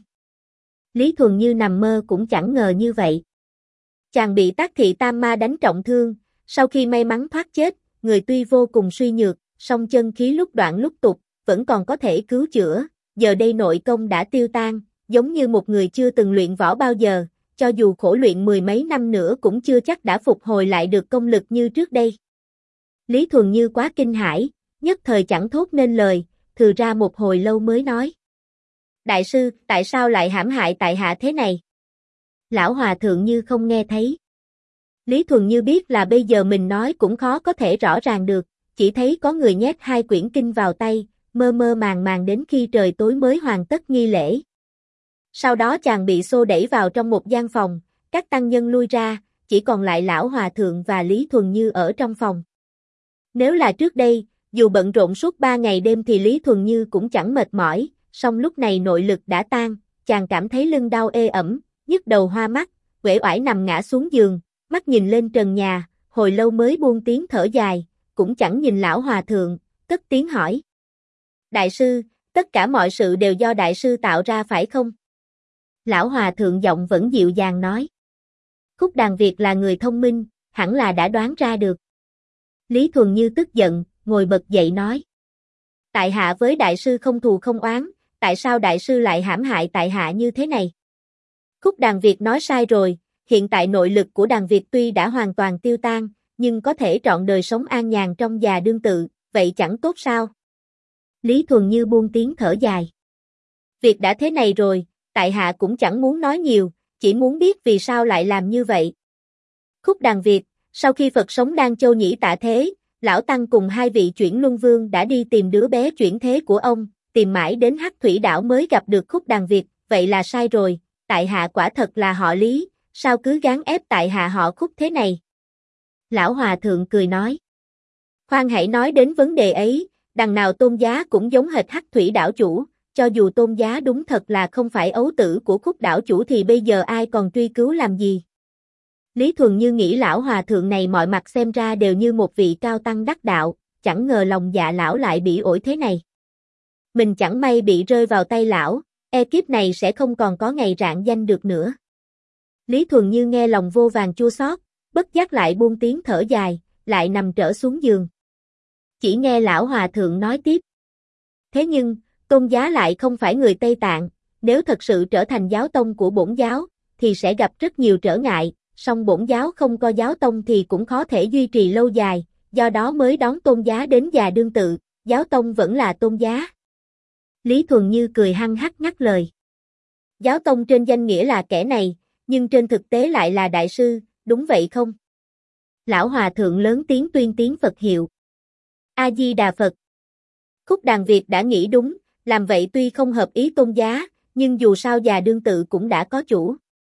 Lý Thuần Như nằm mơ cũng chẳng ngờ như vậy. Chàng bị Tác Thị Tam Ma đánh trọng thương, sau khi may mắn thoát chết, người tuy vô cùng suy nhược, song chân khí lúc đoạn lúc tục, vẫn còn có thể cứu chữa, giờ đây nội công đã tiêu tan, giống như một người chưa từng luyện võ bao giờ, cho dù khổ luyện 10 mấy năm nữa cũng chưa chắc đã phục hồi lại được công lực như trước đây. Lý Thuần Như quá kinh hãi, nhất thời chẳng thốt nên lời, thừ ra một hồi lâu mới nói: Đại sư, tại sao lại hãm hại tại hạ thế này? Lão hòa thượng như không nghe thấy. Lý Thuần Như biết là bây giờ mình nói cũng khó có thể rõ ràng được, chỉ thấy có người nhét 2 quyển kinh vào tay, mơ mơ màng màng đến khi trời tối mới hoàn tất nghi lễ. Sau đó chàng bị xô đẩy vào trong một gian phòng, các tăng nhân lui ra, chỉ còn lại lão hòa thượng và Lý Thuần Như ở trong phòng. Nếu là trước đây, dù bận rộn suốt 3 ngày đêm thì Lý Thuần Như cũng chẳng mệt mỏi, song lúc này nội lực đã tan, chàng cảm thấy lưng đau ê ẩm, nhức đầu hoa mắt, uể oải nằm ngã xuống giường, mắt nhìn lên trần nhà, hồi lâu mới buông tiếng thở dài, cũng chẳng nhìn lão hòa thượng, cất tiếng hỏi: Đại sư, tất cả mọi sự đều do đại sư tạo ra phải không? Lão hòa thượng giọng vẫn dịu dàng nói: Khúc Đàn Việt là người thông minh, hẳn là đã đoán ra được. Lý Thuần Như tức giận, ngồi bật dậy nói: Tại hạ với đại sư không thù không oán, tại sao đại sư lại hãm hại tại hạ như thế này? Khúc Đàn Việt nói sai rồi, hiện tại nội lực của Đàn Việt tuy đã hoàn toàn tiêu tan, nhưng có thể trọn đời sống an nhàn trong già đương tự, vậy chẳng tốt sao? Lý Thuần Như buông tiếng thở dài: Việc đã thế này rồi, tại hạ cũng chẳng muốn nói nhiều, chỉ muốn biết vì sao lại làm như vậy. Khúc Đàn Việt, sau khi Phật sống Đan Châu Nhĩ tạ thế, Lão Tăng cùng 2 vị chuyển luân vương đã đi tìm đứa bé chuyển thế của ông, tìm mãi đến Hắc Thủy Đảo mới gặp được Khúc Đàn Việt, vậy là sai rồi, tại hạ quả thật là họ Lý, sao cứ gán ép tại hạ họ Khúc thế này? Lão hòa thượng cười nói: Khoan hãy nói đến vấn đề ấy, đằng nào Tôn Giá cũng giống hệt Hắc Thủy Đảo chủ, cho dù Tôn Giá đúng thật là không phải ấu tử của Khúc đảo chủ thì bây giờ ai còn truy cứu làm gì? Lý Thuần Như nghĩ lão hòa thượng này mọi mặt xem ra đều như một vị cao tăng đắc đạo, chẳng ngờ lòng dạ lão lại bị ổi thế này. Mình chẳng may bị rơi vào tay lão, kiếp này sẽ không còn có ngày rạng danh được nữa. Lý Thuần Như nghe lòng vô vàn chua xót, bất giác lại buông tiếng thở dài, lại nằm trở xuống giường. Chỉ nghe lão hòa thượng nói tiếp: Thế nhưng, Tôn Giá lại không phải người Tây Tạng, nếu thật sự trở thành giáo tông của bổn giáo, thì sẽ gặp rất nhiều trở ngại, song bổn giáo không có giáo tông thì cũng khó thể duy trì lâu dài, do đó mới đón Tôn Giá đến già đương tự, giáo tông vẫn là Tôn Giá. Lý Thuần Như cười hăng hắc ngắt lời: Giáo tông trên danh nghĩa là kẻ này, nhưng trên thực tế lại là đại sư, đúng vậy không? Lão hòa thượng lớn tiếng tuyên tiếng Phật hiệu: A Di Đà Phật. Khúc Đàn Việt đã nghĩ đúng, làm vậy tuy không hợp ý Tôn Giá, nhưng dù sao già đương tự cũng đã có chủ.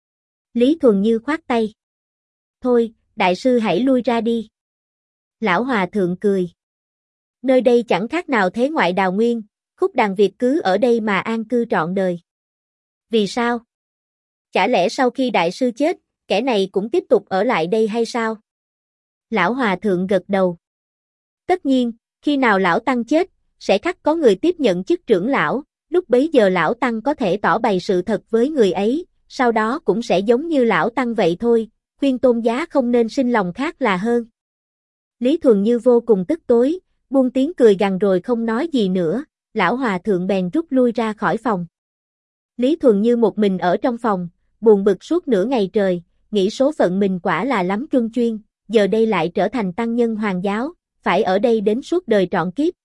Lý Thuần Như khoát tay: Thôi, đại sư hãy lui ra đi. Lão hòa thượng cười: Nơi đây chẳng khác nào thế ngoại đào nguyên, Khúc Đàn Việt cứ ở đây mà an cư trọn đời. Vì sao? Chả lẽ sau khi đại sư chết, kẻ này cũng tiếp tục ở lại đây hay sao? Lão hòa thượng gật đầu: Tất nhiên, khi nào lão tăng chết, sẽ khắc có người tiếp nhận chức trưởng lão, lúc bấy giờ lão tăng có thể tỏ bày sự thật với người ấy, sau đó cũng sẽ giống như lão tăng vậy thôi, khuyên Tôn Giá không nên sinh lòng khác là hơn. Lý Thuần Như vô cùng tức tối, buông tiếng cười gằn rồi không nói gì nữa, lão hòa thượng bèn rút lui ra khỏi phòng. Lý Thuần Như một mình ở trong phòng, buồn bực suốt nửa ngày trời, nghĩ số phận mình quả là lắm truân chuyên, giờ đây lại trở thành tăng nhân hoàng giáo, phải ở đây đến suốt đời trọn kiếp,